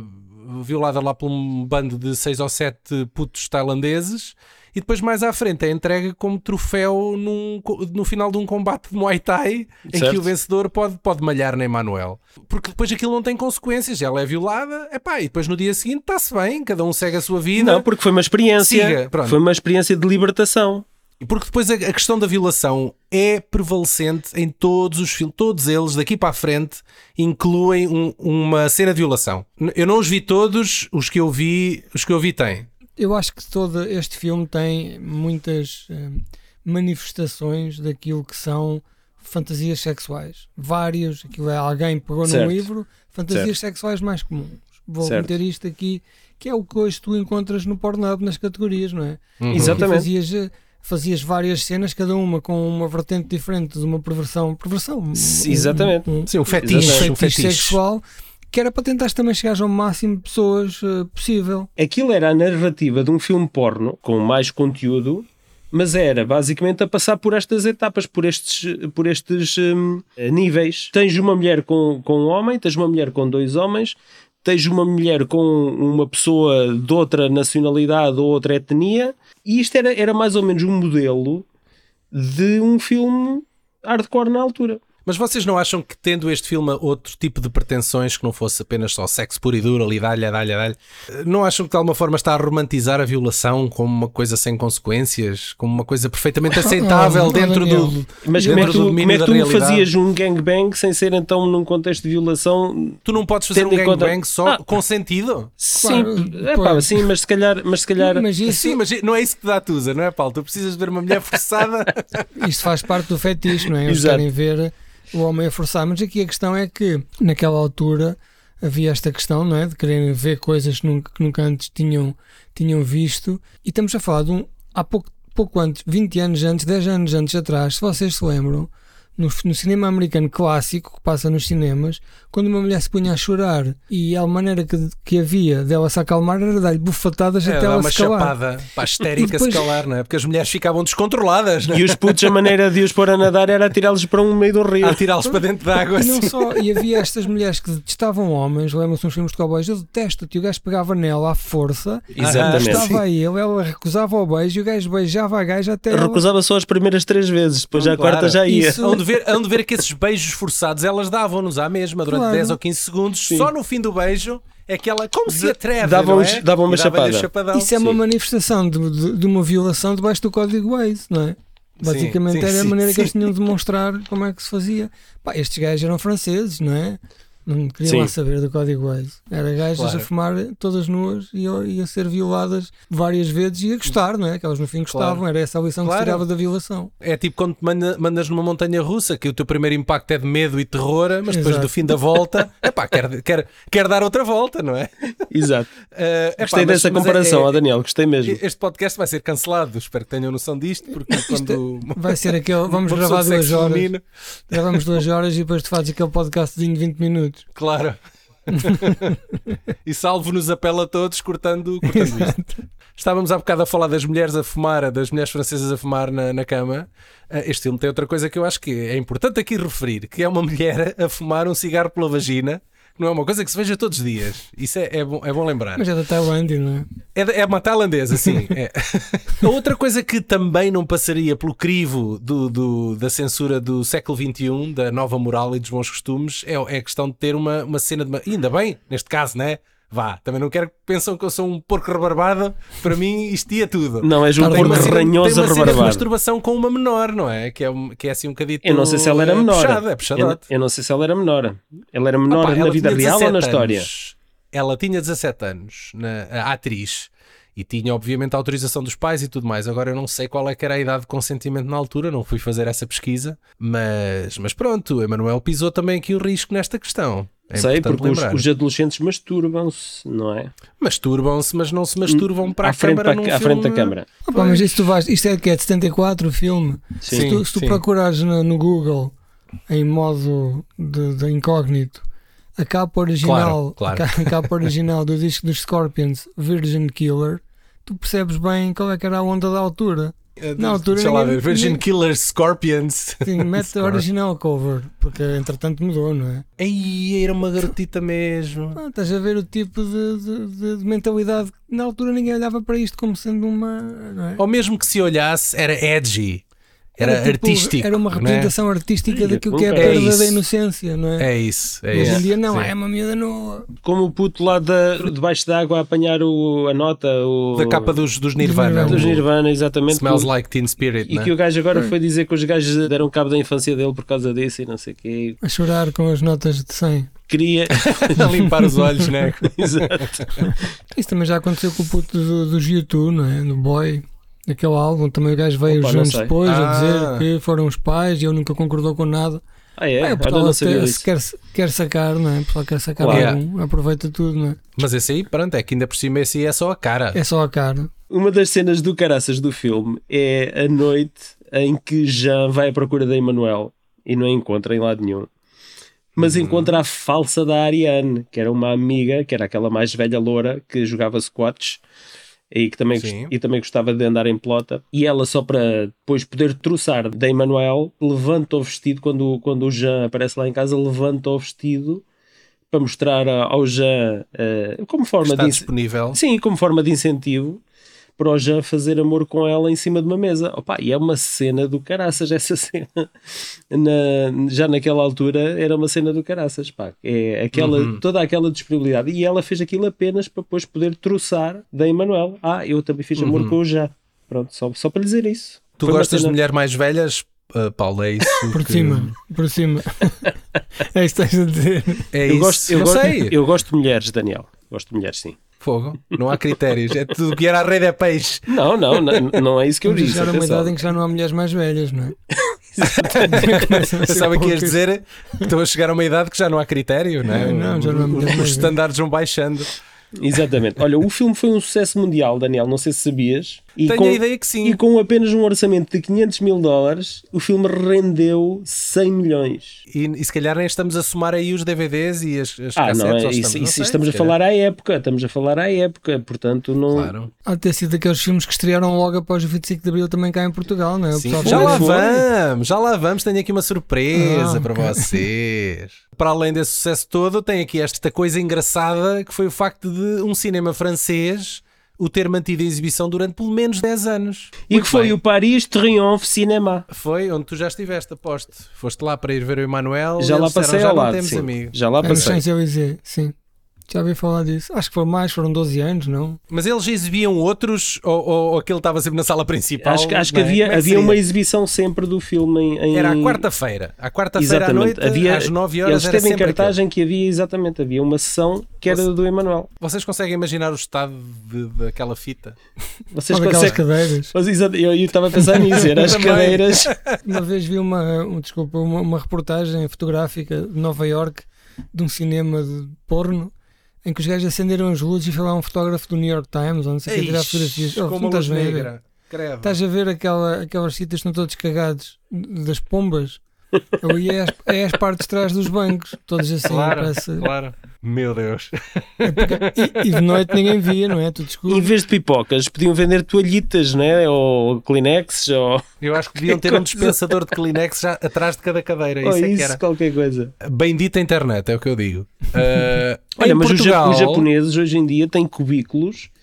Speaker 1: violada lá por um bando de 6 ou 7 putos tailandeses. E depois mais à frente é entregue como troféu no final de um combate de Muay Thai, em que o vencedor pode malhar na Emanuel. Porque depois aquilo não tem consequências, ela é violada, e depois no dia seguinte está-se bem, cada um segue a sua vida.
Speaker 2: Não, porque foi uma experiência, foi uma experiência de libertação.
Speaker 1: E porque depois a questão da violação é prevalecente em todos os filmes, todos eles daqui para a frente incluem uma cena de violação. Eu não os vi todos, os que eu vi têm.
Speaker 3: Eu acho que todo este filme tem muitas manifestações daquilo que são fantasias sexuais. Vários, aquilo é alguém pegou num livro, fantasias sexuais mais comuns. Vou meter isto aqui, que é o que hoje tu encontras no Pornhub nas categorias, não é?
Speaker 2: Exatamente.
Speaker 3: Fazias várias cenas, cada uma com uma vertente diferente de uma perversão.
Speaker 2: Exatamente.
Speaker 3: Um fetiche sexual. Que era para tentar também chegar ao máximo de pessoas possível.
Speaker 2: Aquilo era a narrativa de um filme porno com mais conteúdo, mas era basicamente a passar por estas etapas, por estes níveis. Tens uma mulher com um homem, tens uma mulher com 2 homens, tens uma mulher com uma pessoa de outra nacionalidade ou outra etnia, e isto era mais ou menos um modelo de um filme hardcore na altura.
Speaker 1: Mas vocês não acham que, tendo este filme outro tipo de pretensões, que não fosse apenas só sexo puro e duro, ali dá-lhe, não acham que de alguma forma está a romantizar a violação como uma coisa sem consequências, como uma coisa perfeitamente aceitável dentro do
Speaker 2: Mas como é que tu fazias um gangbang sem ser então num contexto de violação?
Speaker 1: Tu não podes fazer um gangbang só consentido?
Speaker 2: Sim, sim, mas se calhar
Speaker 1: Sim, mas não é isso que te dá a tusa, não é, Paulo? Tu precisas ver uma mulher forçada.
Speaker 3: Isto faz parte do fetiche, não é? Eles querem ver o homem a forçar, mas aqui a questão é que naquela altura havia esta questão, não é, de quererem ver coisas que nunca antes tinham visto, e estamos a falar de há pouco antes, 20 anos antes, 10 anos antes atrás, se vocês se lembram, no cinema americano clássico que passa nos cinemas, quando uma mulher se punha a chorar e a maneira que havia dela se acalmar era dar-lhe bufatadas até ela se calar.
Speaker 1: Uma chapada para a histérica depois... se calar, não é? Porque as mulheres ficavam descontroladas, não é?
Speaker 2: E os putos, a maneira de os pôr a nadar era atirá-los para um meio do rio.
Speaker 1: Atirá-los para dentro da água.
Speaker 3: E não só, e havia estas mulheres que detestavam homens, lembram-se nos filmes de cowboys, eu detesto-te, e o gajo pegava nela à força, estava a ele, ela recusava o beijo e o gajo beijava a gaja até
Speaker 2: recusava só as primeiras 3 vezes, depois já a quarta já ia.
Speaker 3: Isso...
Speaker 1: Onde ver que esses beijos forçados elas davam-nos à mesma durante 10 ou 15 segundos. Sim. Só no fim do beijo é que ela, como se atreve,
Speaker 2: dava uma chapada.
Speaker 3: Isso é uma manifestação de uma violação debaixo do código Waze, não é? Basicamente era a maneira que eles tinham de demonstrar como é que se fazia. Estes gajos eram franceses, não é? Não queriam lá saber do código Waze. Era gajas a fumar todas nuas e a ser violadas várias vezes e a gostar, não é? Que elas no fim gostavam. Era essa a lição que se tirava da violação.
Speaker 1: É tipo quando te mandas numa montanha russa, que o teu primeiro impacto é de medo e terror, mas depois do fim da volta, quer dar outra volta, não é?
Speaker 2: Exato. Gostei dessa comparação, Daniel, gostei mesmo.
Speaker 1: Este podcast vai ser cancelado, espero que tenham noção disto, porque quando...
Speaker 3: Vai ser aquele, vamos gravar 2 horas. Gravamos 2 horas e depois tu fazes aquele podcastzinho de 20 minutos.
Speaker 1: Claro. E salvo-nos a pele a todos cortando isto. Estávamos há bocado a falar das mulheres a fumar, das mulheres francesas a fumar na cama. Este filme tem outra coisa que eu acho que é importante aqui referir, que é uma mulher a fumar um cigarro pela vagina. Não é uma coisa que se veja todos os dias. Isso é bom lembrar.
Speaker 3: Mas é da Tailândia, não é?
Speaker 1: É uma tailandesa, sim. A outra coisa que também não passaria pelo crivo da censura do século XXI, da nova moral e dos bons costumes, é a questão de ter uma cena de... E ainda bem, neste caso, né? Vá, também não quero que pensem que eu sou um porco rebarbado. Para mim isto ia tudo.
Speaker 2: Não, és um
Speaker 3: Tem
Speaker 2: porco
Speaker 3: uma cena-
Speaker 2: ranhoso
Speaker 1: Tem uma cena de
Speaker 2: rebarbado.
Speaker 1: masturbação com uma menor, não é? Que é assim um bocadito...
Speaker 2: Eu não sei se ela era menor.
Speaker 1: Puxado, é puxadote.
Speaker 2: Eu não sei se ela era menor. Ela era menor
Speaker 1: Opa,
Speaker 2: na
Speaker 1: ela
Speaker 2: vida
Speaker 1: tinha
Speaker 2: real ou na
Speaker 1: 17
Speaker 2: história?
Speaker 1: anos. Ela tinha 17 anos, a atriz, e tinha obviamente a autorização dos pais e tudo mais. Agora eu não sei qual é que era a idade de consentimento na altura, não fui fazer essa pesquisa, mas pronto, Emanuel pisou também aqui o risco nesta questão. É
Speaker 2: Sei,
Speaker 1: importante
Speaker 2: porque
Speaker 1: lembrar.
Speaker 2: os adolescentes masturbam-se, não é?
Speaker 1: Masturbam-se, mas não se masturbam para
Speaker 2: à
Speaker 1: a
Speaker 2: frente,
Speaker 1: câmara num
Speaker 2: à frente da
Speaker 1: filme.
Speaker 2: câmara.
Speaker 3: Opa, mas isto é que é de 74 o filme.
Speaker 1: Sim,
Speaker 3: Se tu
Speaker 1: sim.
Speaker 3: procurares no Google em modo de incógnito a capa original,
Speaker 1: Claro.
Speaker 3: A capa original do disco dos Scorpions, Virgin Killer, tu percebes bem qual é que era a onda da altura. Na altura
Speaker 1: Deixa lá
Speaker 3: ninguém-
Speaker 1: ver, Virgin
Speaker 3: ninguém-
Speaker 1: Killers, Scorpions.
Speaker 3: Sim, mete a
Speaker 1: Scorpion.
Speaker 3: original cover, porque entretanto mudou, não é?
Speaker 1: Ei, era uma garotita mesmo.
Speaker 3: Estás a ver o tipo de mentalidade. Na altura ninguém olhava para isto como sendo uma. Não é?
Speaker 1: Ou mesmo que se olhasse, era edgy. Era
Speaker 3: tipo-
Speaker 1: artístico.
Speaker 3: Era uma
Speaker 1: não é?
Speaker 3: representação artística daquilo que é a
Speaker 2: É
Speaker 3: perda
Speaker 1: isso.
Speaker 3: da inocência, não é?
Speaker 1: É isso. É
Speaker 3: Hoje
Speaker 1: isso.
Speaker 3: em dia não,
Speaker 1: Sim.
Speaker 3: é uma miúda nua.
Speaker 2: Como o puto lá debaixo d'água a apanhar a nota
Speaker 1: Da capa dos Nirvana.
Speaker 3: Dos
Speaker 2: dos
Speaker 1: o
Speaker 2: Nirvana, exatamente.
Speaker 1: Smells Like Teen Spirit.
Speaker 2: E
Speaker 1: né?
Speaker 2: que o gajo agora foi dizer que os gajos deram cabo da infância dele por causa disso e não sei o quê.
Speaker 3: A chorar com as notas de 100.
Speaker 2: Queria.
Speaker 1: A limpar os olhos, né?
Speaker 2: Exato.
Speaker 3: Isso também já aconteceu com o puto dos YouTube, não é? Do Boy. Aquele álbum, também o gajo veio
Speaker 2: Opa,
Speaker 3: uns
Speaker 2: não
Speaker 3: anos
Speaker 2: sei.
Speaker 3: depois a
Speaker 1: Ah.
Speaker 3: dizer que foram os pais e ele nunca concordou com nada.
Speaker 2: Ah, é?
Speaker 3: Bem, o
Speaker 2: Olha,
Speaker 3: pessoal
Speaker 2: não sabia
Speaker 3: até
Speaker 2: disso.
Speaker 3: quer sacar, não é? O pessoal quer sacar
Speaker 2: Claro.
Speaker 3: algum, aproveita tudo, não é?
Speaker 1: Mas esse aí, pronto, é que ainda por cima esse aí é só a cara.
Speaker 3: É só a cara.
Speaker 2: Uma das cenas do caraças do filme é a noite em que Jean vai à procura da Emmanuel e não a encontra em lado nenhum. Mas encontra a falsa da Ariane, que era uma amiga, que era aquela mais velha loura que jogava squash e que também,
Speaker 1: Sim.
Speaker 2: e também gostava de andar em pelota. E ela, só para depois poder troçar da Emmanuel, levanta o vestido, quando o Jean aparece lá em casa, levanta o vestido para mostrar ao Jean como forma
Speaker 1: Está
Speaker 2: de
Speaker 1: disponível.
Speaker 2: sim, como forma de incentivo para o Jean fazer amor com ela em cima de uma mesa. Opa, e é uma cena do caraças essa cena. Já naquela altura era uma cena do caraças, pá. É aquela, toda aquela disponibilidade. E ela fez aquilo apenas para depois poder troçar da Emmanuel. Eu também fiz amor com o Jean. Pronto, só para lhe dizer isso.
Speaker 1: Tu
Speaker 2: Foi uma
Speaker 1: gostas de
Speaker 2: cena-
Speaker 1: mulheres mais velhas, Paulo? É isso?
Speaker 3: Por
Speaker 1: que-
Speaker 3: cima, por cima. É isso que estás a dizer.
Speaker 1: É
Speaker 2: Eu
Speaker 1: isso.
Speaker 2: gosto,
Speaker 1: Eu sei.
Speaker 2: eu gosto de mulheres, Daniel. Gosto de mulheres, sim.
Speaker 1: Fogo. Não há critérios. É tudo que era a rede é peixe.
Speaker 2: Não é isso que eu
Speaker 3: Vamos
Speaker 2: disse.
Speaker 3: chegar a uma
Speaker 2: atenção.
Speaker 3: idade em que já não há mulheres mais velhas, não é?
Speaker 1: Eu sabia que ias dizer que estou a chegar a uma idade que já não há critério, não é?
Speaker 3: Não, já não há mulheres mais
Speaker 1: Os standards vão baixando.
Speaker 2: Exatamente. Olha, o filme foi um sucesso mundial, Daniel. Não sei se sabias. E
Speaker 1: Tenho
Speaker 2: com-
Speaker 1: a ideia que sim.
Speaker 2: E com apenas um orçamento de $500 mil, o filme rendeu 100 milhões.
Speaker 1: E se calhar nem estamos a somar aí os DVDs e as
Speaker 2: Não
Speaker 1: cassetes.
Speaker 2: é?
Speaker 1: ou
Speaker 2: Isso
Speaker 1: não sei,
Speaker 2: estamos a
Speaker 1: se calhar.
Speaker 2: falar à época. Estamos a falar à época. Portanto, não.
Speaker 1: Claro.
Speaker 3: Há de ter sido daqueles filmes que estrearam logo após o 25 de Abril também cá em Portugal, não é? O
Speaker 1: Sim,
Speaker 3: pessoal
Speaker 1: já
Speaker 3: foi-
Speaker 1: lá
Speaker 2: foi.
Speaker 1: vamos. Tenho aqui uma surpresa para
Speaker 3: ok.
Speaker 1: vocês. Para além desse sucesso todo, tem aqui esta coisa engraçada que foi o facto de um cinema francês o ter mantido em exibição durante pelo menos 10 anos.
Speaker 2: E
Speaker 1: Muito
Speaker 2: que foi
Speaker 1: bem.
Speaker 2: o Paris Triomphe Cinema.
Speaker 1: Foi onde tu já estiveste, aposto. Foste lá para ir ver o Emanuel.
Speaker 2: Já
Speaker 1: e
Speaker 2: lá
Speaker 1: eles disseram,
Speaker 2: passei
Speaker 1: já
Speaker 2: ao
Speaker 1: não
Speaker 2: lado.
Speaker 1: temos
Speaker 2: Sim.
Speaker 1: amigo.
Speaker 2: Já lá
Speaker 3: É no
Speaker 2: passei.
Speaker 3: Champs-Élysées, sim. Já ouvi falar disso. Acho que foram mais, foram 12 anos, não?
Speaker 1: Mas eles exibiam outros ou aquele estava sempre na sala principal?
Speaker 2: Acho que
Speaker 1: não é? Como é que
Speaker 2: havia
Speaker 1: seria?
Speaker 2: uma exibição sempre do filme em.
Speaker 1: Era à quarta-feira. À quarta-feira à noite, às 9 horas,
Speaker 2: Eles
Speaker 1: era
Speaker 2: esteve em
Speaker 1: sempre
Speaker 2: cartaz em que havia uma sessão que era do Emanuel.
Speaker 1: Vocês conseguem imaginar o estado daquela fita?
Speaker 2: Vocês
Speaker 3: Ou daquelas
Speaker 2: conseguem.
Speaker 3: cadeiras.
Speaker 2: Mas, eu estava a pensar nisso, era as
Speaker 1: Também.
Speaker 2: cadeiras.
Speaker 3: Uma vez vi uma reportagem fotográfica de Nova York de um cinema de porno em que os gajos acenderam as luzes e foi lá um fotógrafo do New York Times, ou não sei o que, tirar fotografias.
Speaker 1: com
Speaker 3: Oh,
Speaker 1: uma
Speaker 3: não estás
Speaker 1: luz
Speaker 3: bem a ver?
Speaker 1: negra. Credo.
Speaker 3: Estás a ver aquelas citas que estão todos cagados das pombas? Ali é as partes de trás dos bancos, todos assim,
Speaker 1: Claro,
Speaker 3: parece.
Speaker 1: claro. Meu Deus.
Speaker 3: E de noite ninguém via, não é? Tudo escuro.
Speaker 2: Em vez de pipocas, podiam vender toalhitas, né? Ou Kleenex, ou
Speaker 1: Eu acho que deviam ter um dispensador de Kleenex já atrás de cada cadeira. Isso é que era.
Speaker 2: qualquer coisa.
Speaker 1: Bendita internet, é o que eu digo.
Speaker 2: Olha,
Speaker 1: Em
Speaker 2: mas
Speaker 1: Portugal,
Speaker 2: os japoneses hoje em dia têm cubículos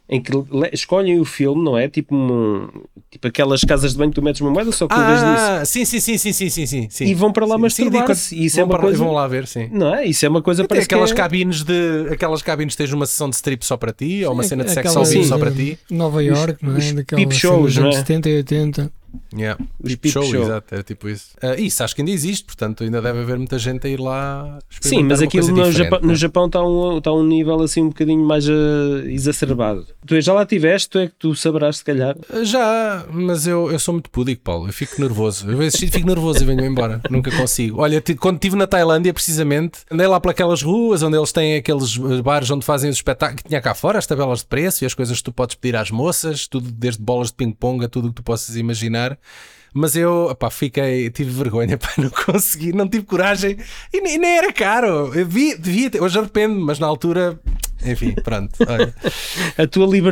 Speaker 2: em que escolhem o filme, não é? Tipo aquelas casas de banho que tu metes uma moeda, só que em vez disso...
Speaker 1: Sim.
Speaker 2: E vão para lá masturbar-se. E isso é uma coisa...
Speaker 1: Vão lá ver, sim.
Speaker 2: Não é? Isso é uma coisa...
Speaker 1: Tem aquelas cabines tens uma sessão de strip só para ti, ou uma cena de sexo ao vivo só para ti.
Speaker 3: Nova York, não é? Daquelas
Speaker 2: peep shows, não é?
Speaker 3: 70 e 80.
Speaker 1: Yeah.
Speaker 2: Os
Speaker 1: Peep show,
Speaker 2: show.
Speaker 1: Exato, é tipo isso. Isso acho que ainda existe, portanto ainda deve haver muita gente a ir lá.
Speaker 2: Sim, mas aquilo no Japão está um nível assim um bocadinho mais exacerbado. Tu já lá tiveste, tu é que tu saberás se calhar.
Speaker 1: Já, mas eu sou muito púdico, Paulo. Eu fico nervoso. Eu fico nervoso e venho embora. Nunca consigo. Olha, quando estive na Tailândia, precisamente, andei lá por aquelas ruas onde eles têm aqueles bares onde fazem os espetáculos que tinha cá fora, as tabelas de preço e as coisas que tu podes pedir às moças, tudo desde bolas de ping-pong a tudo o que tu possas imaginar. Mas eu tive vergonha, não consegui, não tive coragem e nem era caro. Eu devia ter, hoje arrependo-me, mas na altura, enfim, pronto. Olha.
Speaker 2: A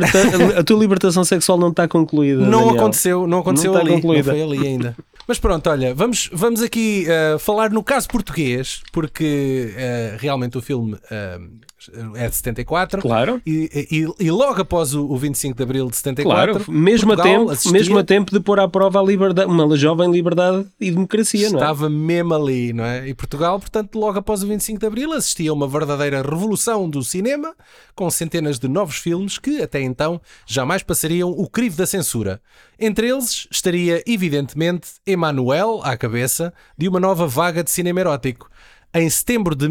Speaker 2: tua libertação sexual não está concluída.
Speaker 1: Não
Speaker 2: Daniel.
Speaker 1: aconteceu
Speaker 2: não
Speaker 1: ali,
Speaker 2: concluída.
Speaker 1: não foi ali ainda. Mas pronto, olha, vamos aqui falar no caso português, porque realmente o filme é de 74.
Speaker 2: Claro.
Speaker 1: E logo após o 25 de Abril de 74,
Speaker 2: claro, mesmo a tempo de pôr à prova a liberdade, uma jovem liberdade e democracia, não é?
Speaker 1: Estava mesmo ali, não é? E Portugal, portanto, logo após o 25 de Abril, assistia a uma verdadeira revolução do cinema, com centenas de novos filmes que, até então, jamais passariam o crivo da censura. Entre eles estaria, evidentemente, Emanuel à cabeça de uma nova vaga de cinema erótico. Em setembro de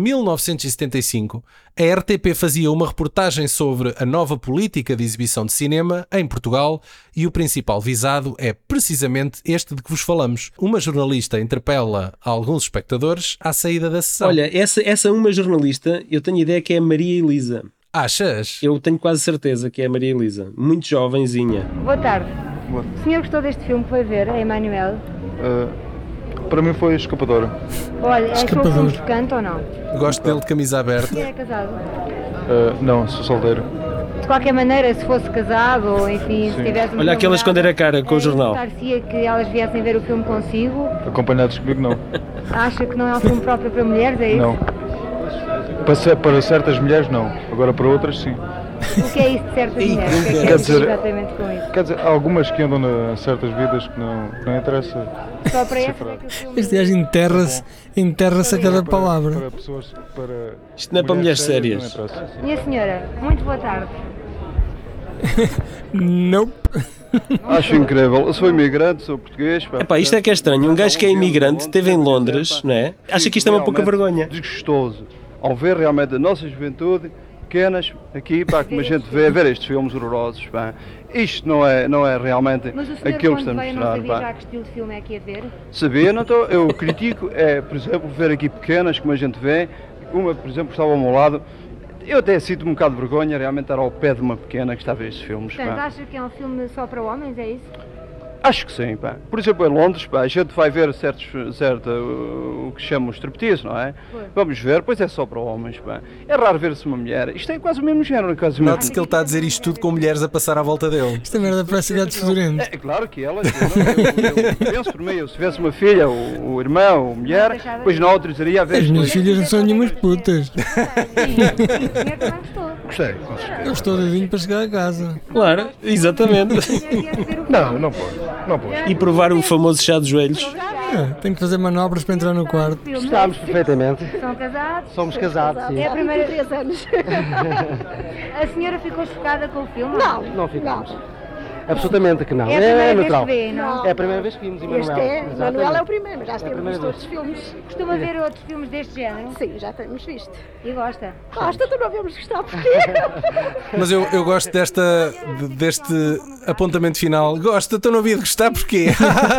Speaker 1: 1975, a RTP fazia uma reportagem sobre a nova política de exibição de cinema em Portugal e o principal visado é precisamente este de que vos falamos. Uma jornalista interpela alguns espectadores à saída da sessão.
Speaker 2: Olha, essa uma jornalista, eu tenho ideia que é a Maria Elisa.
Speaker 1: Achas?
Speaker 2: Eu tenho quase certeza que é a Maria Elisa. Muito jovenzinha.
Speaker 5: Boa tarde. O senhor gostou deste filme que foi ver, a Emanuel?
Speaker 6: Para mim foi escapadora.
Speaker 5: Olha, é o filme chocante ou não?
Speaker 1: Gosto dele de camisa
Speaker 5: O
Speaker 1: aberta.
Speaker 5: senhor é casado?
Speaker 6: Não, sou solteiro.
Speaker 5: De qualquer maneira, se fosse casado ou enfim, se tivesse uma
Speaker 2: Olha aquela esconder a cara com o jornal.
Speaker 5: Parecia que elas viessem ver o filme consigo.
Speaker 6: Acompanhados comigo, não.
Speaker 5: Acha que não é um filme próprio para mulheres, é isso?
Speaker 6: Não. Para certas mulheres, não. Agora para outras, sim.
Speaker 5: O que é isso de certas mulheres? O que é que
Speaker 6: Quer dizer-
Speaker 5: exatamente com isso?
Speaker 6: Quer dizer, há algumas que andam em certas vidas que não interessa.
Speaker 5: Só para essa é que o filme...
Speaker 3: Este gajo enterra-se a cada palavra.
Speaker 6: Para pessoas, para
Speaker 2: Isto não é para mulheres
Speaker 6: Não
Speaker 2: sérias.
Speaker 6: interessa.
Speaker 5: Minha senhora, muito boa tarde.
Speaker 3: Nope.
Speaker 6: Acho incrível. Eu sou imigrante, sou português. Pá.
Speaker 2: Epá, isto é que é estranho. Um gajo que é imigrante, esteve em Londres, não é? Acha que isto é uma pouca vergonha.
Speaker 6: Desgostoso. Ao ver realmente a nossa juventude, pequenas, aqui, pá, como a gente vê, ver estes filmes horrorosos, pá. Isto não é realmente
Speaker 5: Mas o senhor
Speaker 6: aquilo que
Speaker 5: quando
Speaker 6: estamos a
Speaker 5: veio não
Speaker 6: mostrar,
Speaker 5: sabia
Speaker 6: pá.
Speaker 5: já que estilo de filme é que ia ver?
Speaker 6: Sabia, não estou. Eu critico, por exemplo, ver aqui pequenas, como a gente vê. Uma, por exemplo, estava ao meu lado. Eu até sinto um bocado de vergonha realmente estar ao pé de uma pequena que está a ver estes filmes.
Speaker 5: Portanto,
Speaker 6: Pá.
Speaker 5: acha que é um filme só para homens, é isso?
Speaker 6: Acho que sim, pá. Por exemplo, em Londres, pá, a gente vai ver o que chamam de striptease, não é?
Speaker 5: Pois.
Speaker 6: Vamos ver, pois é só para homens, pá. É raro ver-se uma mulher. Isto é quase o mesmo género, quase o mesmo.
Speaker 1: Note-se que ele está a dizer isto tudo com mulheres a passar à volta dele.
Speaker 3: Esta merda parece gatos fedorentos.
Speaker 6: É claro que elas, eu penso por mim, eu, se tivesse uma filha, o irmão, a mulher, depois não autorizaria a ver.
Speaker 3: As minhas filhas não são nenhumas putas.
Speaker 5: Sim, o senhor também gostou.
Speaker 6: Gostei, com certeza.
Speaker 3: Eu estou dedinho para chegar a casa.
Speaker 2: Claro, exatamente.
Speaker 5: O senhor quer ver o filme?
Speaker 6: Não pode, não pode.
Speaker 2: E provar o famoso chá dos joelhos.
Speaker 3: Tenho que fazer manobras para entrar no quarto.
Speaker 7: Estamos perfeitamente.
Speaker 5: São casados?
Speaker 7: Somos casados, sim.
Speaker 5: É a primeira
Speaker 8: 3 anos.
Speaker 5: A senhora ficou chocada com o filme?
Speaker 7: Não ficamos. Absolutamente que não.
Speaker 5: É a primeira vez
Speaker 7: neutral.
Speaker 5: que vê, não?
Speaker 7: É a primeira vez que vimos Emanuel.
Speaker 8: Este é,
Speaker 7: Exatamente.
Speaker 8: Manuel é o primeiro, mas já
Speaker 7: É a
Speaker 8: temos
Speaker 7: primeira
Speaker 8: visto
Speaker 7: vez.
Speaker 8: outros filmes.
Speaker 5: Costuma ver outros filmes deste género?
Speaker 8: Sim, já temos visto.
Speaker 5: E gosta?
Speaker 8: Basta, tu não vamos gostar porque
Speaker 1: Mas eu gosto deste apontamento final. Gosto, então não havia de gostar porquê?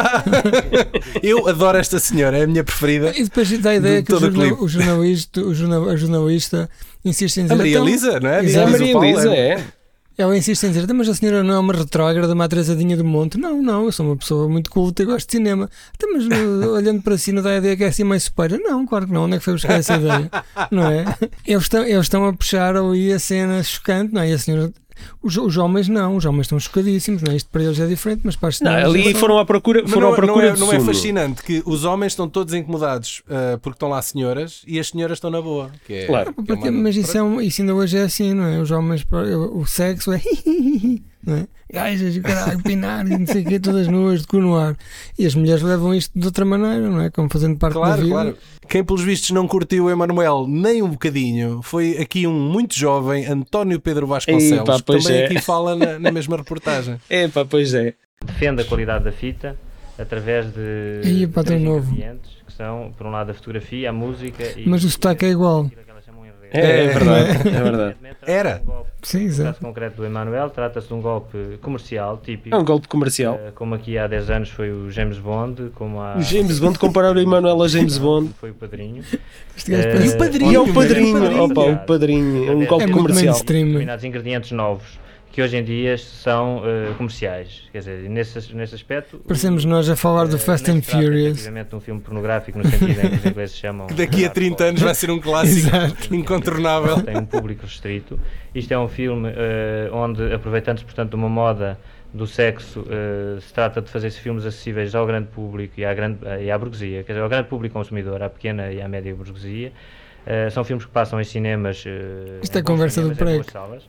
Speaker 1: Eu adoro esta senhora, é a minha preferida.
Speaker 3: E depois dá a ideia
Speaker 1: De
Speaker 3: que
Speaker 1: todo o clipe.
Speaker 3: a jornalista insiste em dizer.
Speaker 1: A Maria
Speaker 3: então,
Speaker 1: Elisa, não é?
Speaker 3: Exato.
Speaker 2: A
Speaker 1: Diz o
Speaker 2: Maria
Speaker 1: Paulo,
Speaker 2: Elisa é.
Speaker 3: Ela insiste em dizer, "Então, mas a senhora não é uma retrógrada, uma atrasadinha do monte." Não, eu sou uma pessoa muito culta e gosto de cinema. Então, mas olhando para si não dá a ideia que é assim meio supera? Não, claro que não. Onde é que foi buscar essa ideia? Não é? Eles estão a puxar ali a cena chocante, não é? E a senhora Os homens não, os homens estão chocadíssimos, não é? Isto para eles é diferente, mas para as
Speaker 2: Não,
Speaker 3: senhoras
Speaker 2: ali
Speaker 3: são-
Speaker 2: foram à procura,
Speaker 1: Mas
Speaker 2: foram à procura de
Speaker 1: não é
Speaker 2: sumo.
Speaker 1: fascinante que os homens estão todos incomodados porque estão lá senhoras e as senhoras estão na boa. Que é,
Speaker 2: Claro.
Speaker 1: que é uma-
Speaker 3: Mas isso ainda hoje é assim, não é? Os homens, o sexo é não é? Gajas e caralho, pinar e não sei o quê, todas nuas, de cu no ar. E as mulheres levam isto de outra maneira, não é? Como fazendo parte da
Speaker 1: Claro,
Speaker 3: vida.
Speaker 1: claro. Quem pelos vistos não curtiu o Emanuel nem um bocadinho foi aqui um muito jovem António Pedro Vasconcelos,
Speaker 2: Ei, pá,
Speaker 1: que
Speaker 2: pois
Speaker 1: também
Speaker 2: é.
Speaker 1: aqui fala na mesma reportagem.
Speaker 2: Pá, pois é.
Speaker 9: Defende a qualidade da fita através de
Speaker 3: Aí, pá, tão
Speaker 9: três
Speaker 3: novo.
Speaker 9: ingredientes, que são, por um lado, a fotografia, a música e...
Speaker 3: Mas o sotaque é igual.
Speaker 9: aquilo que elas chamam em rede.
Speaker 2: É verdade, é verdade.
Speaker 1: Era.
Speaker 3: Sim,
Speaker 9: No
Speaker 3: exato.
Speaker 9: caso concreto do Emanuel, trata-se de um golpe comercial típico,
Speaker 2: É um golpe comercial.
Speaker 9: como aqui há 10 anos foi o James Bond, como há...
Speaker 2: O James Bond, comparar o Emanuel a James Bond.
Speaker 9: Foi o Padrinho.
Speaker 3: Este gajo
Speaker 9: Eh,
Speaker 3: parece-
Speaker 1: E o Padrinho,
Speaker 2: E é o
Speaker 1: meu,
Speaker 2: padrinho,
Speaker 1: é o
Speaker 2: opa, o padrinho, é um golpe
Speaker 3: É muito
Speaker 2: comercial.
Speaker 3: mainstream.
Speaker 9: Determinados ingredientes novos que hoje em dia são comerciais. Quer dizer, nesse aspecto...
Speaker 3: Parecemos nós a falar do Fast
Speaker 9: não
Speaker 3: and
Speaker 9: se trata,
Speaker 3: Furious.
Speaker 9: efetivamente, de um filme pornográfico, no sentido em que os ingleses chamam...
Speaker 1: Que daqui a 30 anos vai ser um clássico
Speaker 3: Exato.
Speaker 1: incontornável.
Speaker 9: Tem um público restrito. Isto é um filme onde, aproveitando-se, portanto, de uma moda do sexo, se trata de fazer filmes acessíveis ao grande público e à burguesia, quer dizer, ao grande público consumidor, à pequena e à média burguesia. São filmes que passam em cinemas,
Speaker 3: Isto é
Speaker 9: em bons
Speaker 3: conversa do
Speaker 9: cinemas, em boas
Speaker 3: prego.
Speaker 9: salas.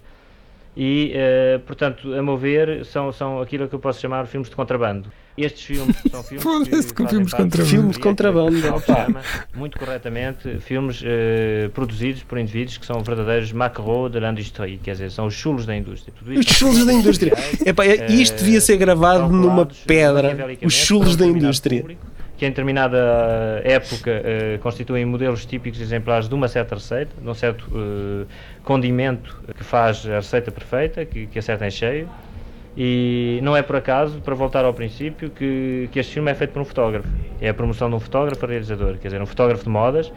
Speaker 9: E, portanto, a meu ver, são aquilo que eu posso chamar filmes de contrabando. Estes filmes são filmes
Speaker 3: Foda-se, com
Speaker 9: fazem
Speaker 3: filmes de
Speaker 9: parte
Speaker 3: contrabando.
Speaker 2: Filmes de contrabando,
Speaker 9: aquilo que o
Speaker 2: opa.
Speaker 9: pessoal chama, muito corretamente, filmes produzidos por indivíduos que são verdadeiros macros de l'industrie, quer dizer, são os chulos da indústria. Tudo isto
Speaker 2: Os
Speaker 9: são
Speaker 2: chulos da
Speaker 9: filmes
Speaker 2: indústria.
Speaker 9: comerciais,
Speaker 2: Isto devia ser gravado
Speaker 9: são
Speaker 2: numa
Speaker 9: colados
Speaker 2: pedra.
Speaker 9: maquiavelicamente
Speaker 2: Os chulos
Speaker 9: para um
Speaker 2: da
Speaker 9: determinado
Speaker 2: indústria.
Speaker 9: público, que em determinada época constituem modelos típicos exemplares de uma certa receita, de um certo condimento que faz a receita perfeita, que acerta em cheio. E não é por acaso, para voltar ao princípio, que este filme é feito por um fotógrafo. É a promoção de um fotógrafo realizador, quer dizer, um fotógrafo de modas,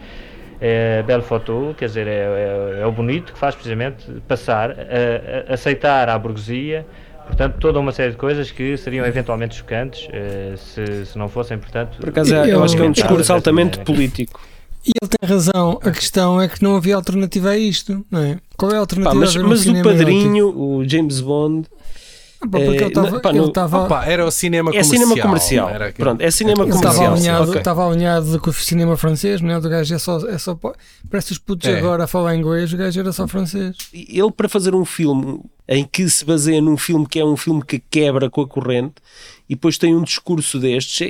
Speaker 9: é belle photo, quer dizer, é o bonito que faz precisamente passar, aceitar à burguesia, portanto, toda uma série de coisas que seriam eventualmente chocantes se não fossem, portanto...
Speaker 2: Por acaso, eu acho que é um discurso altamente político.
Speaker 3: E ele tem razão, a questão é que não havia alternativa a isto, não é? Qual é a
Speaker 2: Pá,
Speaker 3: alternativa
Speaker 2: mas
Speaker 3: a ver um
Speaker 2: mas o
Speaker 3: cinema
Speaker 2: padrinho, o James Bond,
Speaker 3: Pá, porque ele estava
Speaker 1: Opa, era o cinema
Speaker 2: é
Speaker 1: comercial.
Speaker 2: cinema comercial.
Speaker 1: Era aquilo.
Speaker 2: Pronto, é cinema
Speaker 3: ele estava
Speaker 2: comercial.
Speaker 3: alinhado,
Speaker 2: Ok.
Speaker 3: estava alinhado com o cinema francês, não é? Do gajo é só parece os putos
Speaker 1: É.
Speaker 3: agora a falar inglês, o gajo era só francês.
Speaker 2: Ele, para fazer um filme em que se baseia num filme que é um filme que quebra com a corrente e depois tem um discurso destes,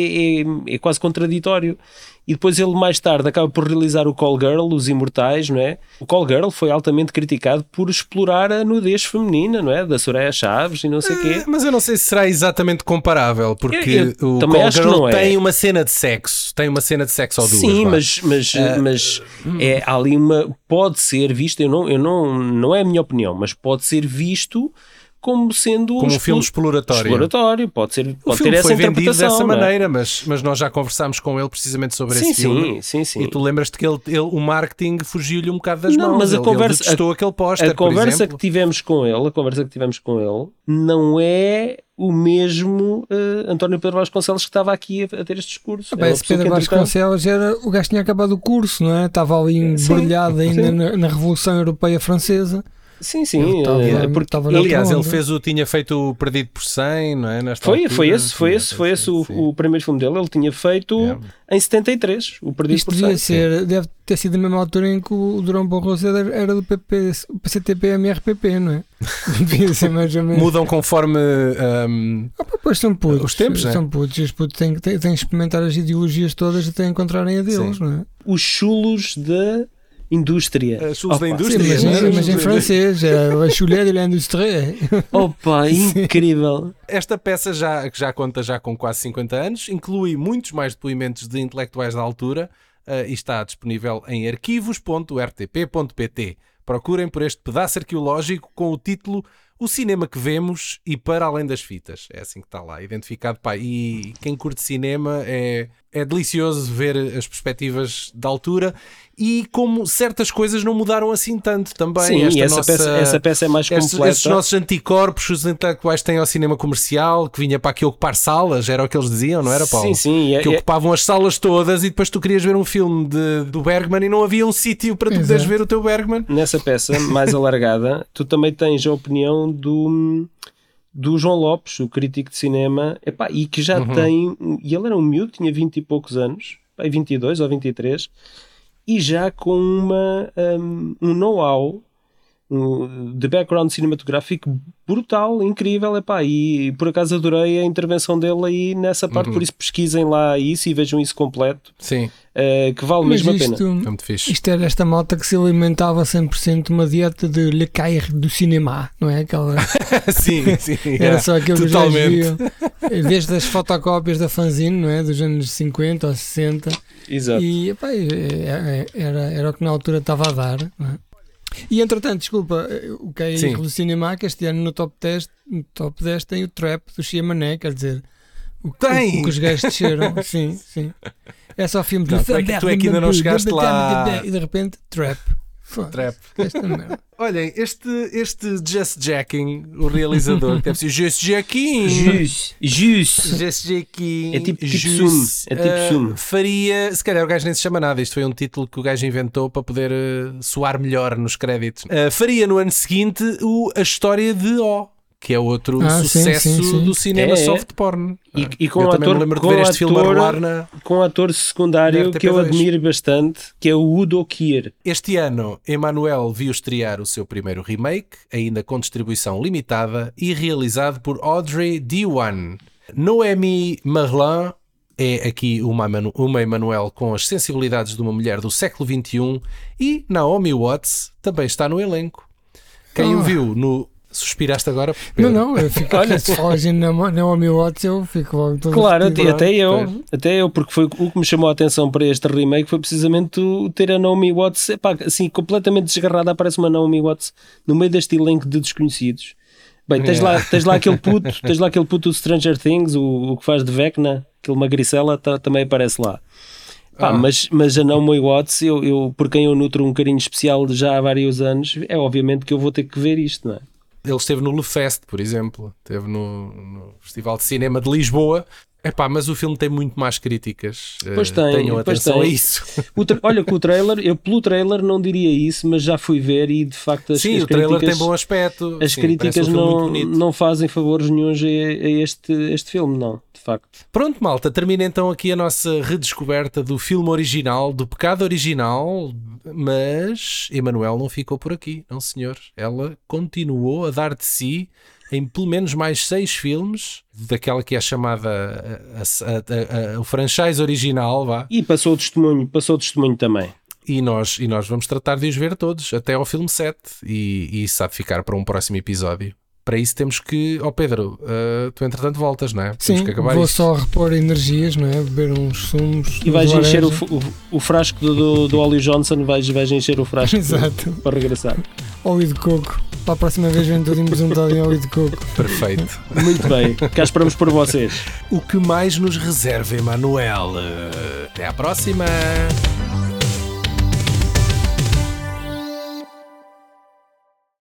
Speaker 2: é quase contraditório. E depois ele mais tarde acaba por realizar o Call Girl, Os Imortais, não é? O Call Girl foi altamente criticado por explorar a nudez feminina, não é? Da Soraya Chaves e não sei o quê.
Speaker 1: Mas eu não sei se será exatamente comparável, porque
Speaker 2: Eu
Speaker 1: o
Speaker 2: também
Speaker 1: Call
Speaker 2: acho que
Speaker 1: Girl
Speaker 2: não é.
Speaker 1: tem uma cena de sexo. Tem uma cena de sexo ou duas.
Speaker 2: Sim,
Speaker 1: vá.
Speaker 2: mas há ali uma... Pode ser visto, não é a minha opinião, mas pode ser visto como sendo
Speaker 1: Como um filme exploratório.
Speaker 2: exploratório, pode ter
Speaker 1: O filme
Speaker 2: essa
Speaker 1: foi vendido
Speaker 2: interpretação,
Speaker 1: dessa
Speaker 2: não é?
Speaker 1: maneira, mas nós já conversámos com ele precisamente sobre esse filme.
Speaker 2: Sim.
Speaker 1: E tu lembras-te que o marketing fugiu-lhe um bocado das
Speaker 2: Não,
Speaker 1: mãos.
Speaker 2: mas a
Speaker 1: ele
Speaker 2: conversa-
Speaker 1: detestou aquele póster,
Speaker 2: A conversa
Speaker 1: por exemplo.
Speaker 2: que tivemos com ele, não é o mesmo António Pedro Vasconcelos que estava aqui a ter este discurso.
Speaker 3: Pá,
Speaker 2: É uma
Speaker 3: esse
Speaker 2: pessoa
Speaker 3: Pedro
Speaker 2: que, entretanto,
Speaker 3: Vasconcelos o gajo tinha acabado o curso, não é? Estava ali embrulhado ainda na Revolução Europeia Francesa.
Speaker 2: Sim,
Speaker 3: Ele estava na
Speaker 1: Aliás,
Speaker 3: outra
Speaker 1: ele
Speaker 3: onda.
Speaker 1: tinha feito o Perdido por 100, não é? Nesta
Speaker 2: Foi
Speaker 1: altura.
Speaker 2: esse o primeiro filme dele. Ele tinha feito
Speaker 1: Yeah.
Speaker 2: em 73, o Perdido
Speaker 3: Isto
Speaker 2: por
Speaker 3: devia
Speaker 2: 100.
Speaker 3: deve ter sido na mesma altura em que o Durão Barroso era do PCTP-MRPP, não é? Devia ser mais ou menos.
Speaker 1: Mudam conforme.
Speaker 3: Pois são putos.
Speaker 1: Os tempos, né?
Speaker 3: São putos. E os putos têm que experimentar as ideologias todas até encontrarem a deles,
Speaker 1: Sim.
Speaker 3: não é?
Speaker 2: Os chulos da indústria.
Speaker 1: chulos da
Speaker 2: Opa,
Speaker 1: indústria.
Speaker 3: Sim,
Speaker 1: não é?
Speaker 3: mas em francês, é a chulé de l'industrie.
Speaker 2: Opa, incrível.
Speaker 1: Esta peça que já conta com quase 50 anos, inclui muitos mais depoimentos de intelectuais da altura e está disponível em arquivos.rtp.pt. Procurem por este pedaço arqueológico com o título O Cinema que Vemos e Para Além das Fitas. É assim que está lá, identificado. Pá, e quem curte cinema É delicioso ver as perspectivas da altura e como certas coisas não mudaram assim tanto também.
Speaker 2: Sim, essa peça é mais completa.
Speaker 1: Estes nossos anticorpos, os intelectuais têm ao cinema comercial, que vinha para aqui ocupar salas, era o que eles diziam, não era, Paulo?
Speaker 2: Sim.
Speaker 1: Que ocupavam as salas todas e depois tu querias ver um filme do Bergman e não havia um sítio para tu poderes ver o teu Bergman.
Speaker 2: Nessa peça mais alargada, tu também tens a opinião do João Lopes, o crítico de cinema, e que já tem, e ele era um miúdo, tinha 20 e poucos anos, 22 ou 23, e já com um know-how de background cinematográfico brutal, incrível, e por acaso adorei a intervenção dele aí nessa parte, por isso pesquisem lá isso e vejam isso completo.
Speaker 1: Sim.
Speaker 2: Que vale mesmo a pena.
Speaker 1: É muito fixe.
Speaker 3: Isto era esta malta que se alimentava 100% de uma dieta de Le Caire do cinema, não é? Aquela...
Speaker 1: sim.
Speaker 3: Era só aquilo que os gajos
Speaker 1: totalmente.
Speaker 3: viam. Desde as fotocópias da fanzine, não é? Dos anos 50 ou 60.
Speaker 2: Exato.
Speaker 3: E era o que na altura estava a dar, não é? E entretanto, desculpa, o que é aí do cinema, que este ano no top 10 tem o Trap do Chiamané, quer dizer, o que os gajos desceram. Sim. É só filme de
Speaker 1: tu é que ainda não chegaste lá.
Speaker 3: E de repente, Trap.
Speaker 1: Trap.
Speaker 3: Esta merda.
Speaker 1: Olhem, este Just Jacking, o realizador, que deve ser Just Jacking. Just Jacking.
Speaker 2: É tipo sumo.
Speaker 1: Faria, se calhar o gajo nem se chama nada, isto foi um título que o gajo inventou para poder soar melhor nos créditos. Faria no ano seguinte A História de O, que é outro sucesso do cinema soft porn.
Speaker 2: E com
Speaker 1: eu
Speaker 2: um
Speaker 1: também
Speaker 2: ator,
Speaker 1: me lembro de ver este filme a rolar
Speaker 2: com um ator secundário que eu admiro bastante, que é o Udo Kier.
Speaker 1: Este ano, Emmanuel viu estrear o seu primeiro remake, ainda com distribuição limitada e realizado por Audrey Diwan. Noémie Merlin é aqui uma Emmanuel com as sensibilidades de uma mulher do século XXI e Naomi Watts também está no elenco. Quem o viu no... Suspiraste agora? Pedro?
Speaker 3: Não, eu fico. Olha, se falas em Naomi Watts, eu fico logo todo.
Speaker 2: Claro, até eu, porque foi o que me chamou a atenção para este remake foi precisamente ter a Naomi Watts, assim, completamente desgarrada. Aparece uma Naomi Watts no meio deste elenco de desconhecidos. Bem, tens lá aquele puto do Stranger Things, o que faz de Vecna, aquele magricela, também aparece lá. Mas a Naomi Watts, eu, por quem eu nutro um carinho especial já há vários anos, é obviamente que eu vou ter que ver isto, não é?
Speaker 1: Ele esteve no Le Fest, por exemplo, esteve no Festival de Cinema de Lisboa. Mas o filme tem muito mais críticas. Tenham atenção a isso.
Speaker 2: Olha que o trailer, eu pelo trailer não diria isso, mas já fui ver e de facto as
Speaker 1: o trailer tem bom aspecto.
Speaker 2: As críticas não fazem favores nenhuns a este filme, não, de facto.
Speaker 1: Pronto, malta, termina então aqui a nossa redescoberta do filme original, do pecado original, mas Emmanuel não ficou por aqui, não senhor. Ela continuou a dar de si em pelo menos mais 6 filmes daquela que é chamada o franchise original, vá.
Speaker 2: E passou o testemunho também.
Speaker 1: E nós vamos tratar de os ver todos até ao filme 7 e isso sabe ficar para um próximo episódio. Para isso temos que... Pedro, tu entretanto voltas, não é?
Speaker 3: Sim,
Speaker 1: que acabar
Speaker 3: vou
Speaker 1: isto.
Speaker 3: só repor energias, não é? Beber uns sumos.
Speaker 2: E vais encher o frasco do Ollie Johnson, vais encher o frasco.
Speaker 3: Exato.
Speaker 2: Para regressar.
Speaker 3: Óleo de coco. Para a próxima vez vem tudo empresuntado em óleo de coco.
Speaker 1: Perfeito.
Speaker 2: Muito bem, cá esperamos por vocês.
Speaker 1: O que mais nos reserva, Emmanuel? Até à próxima!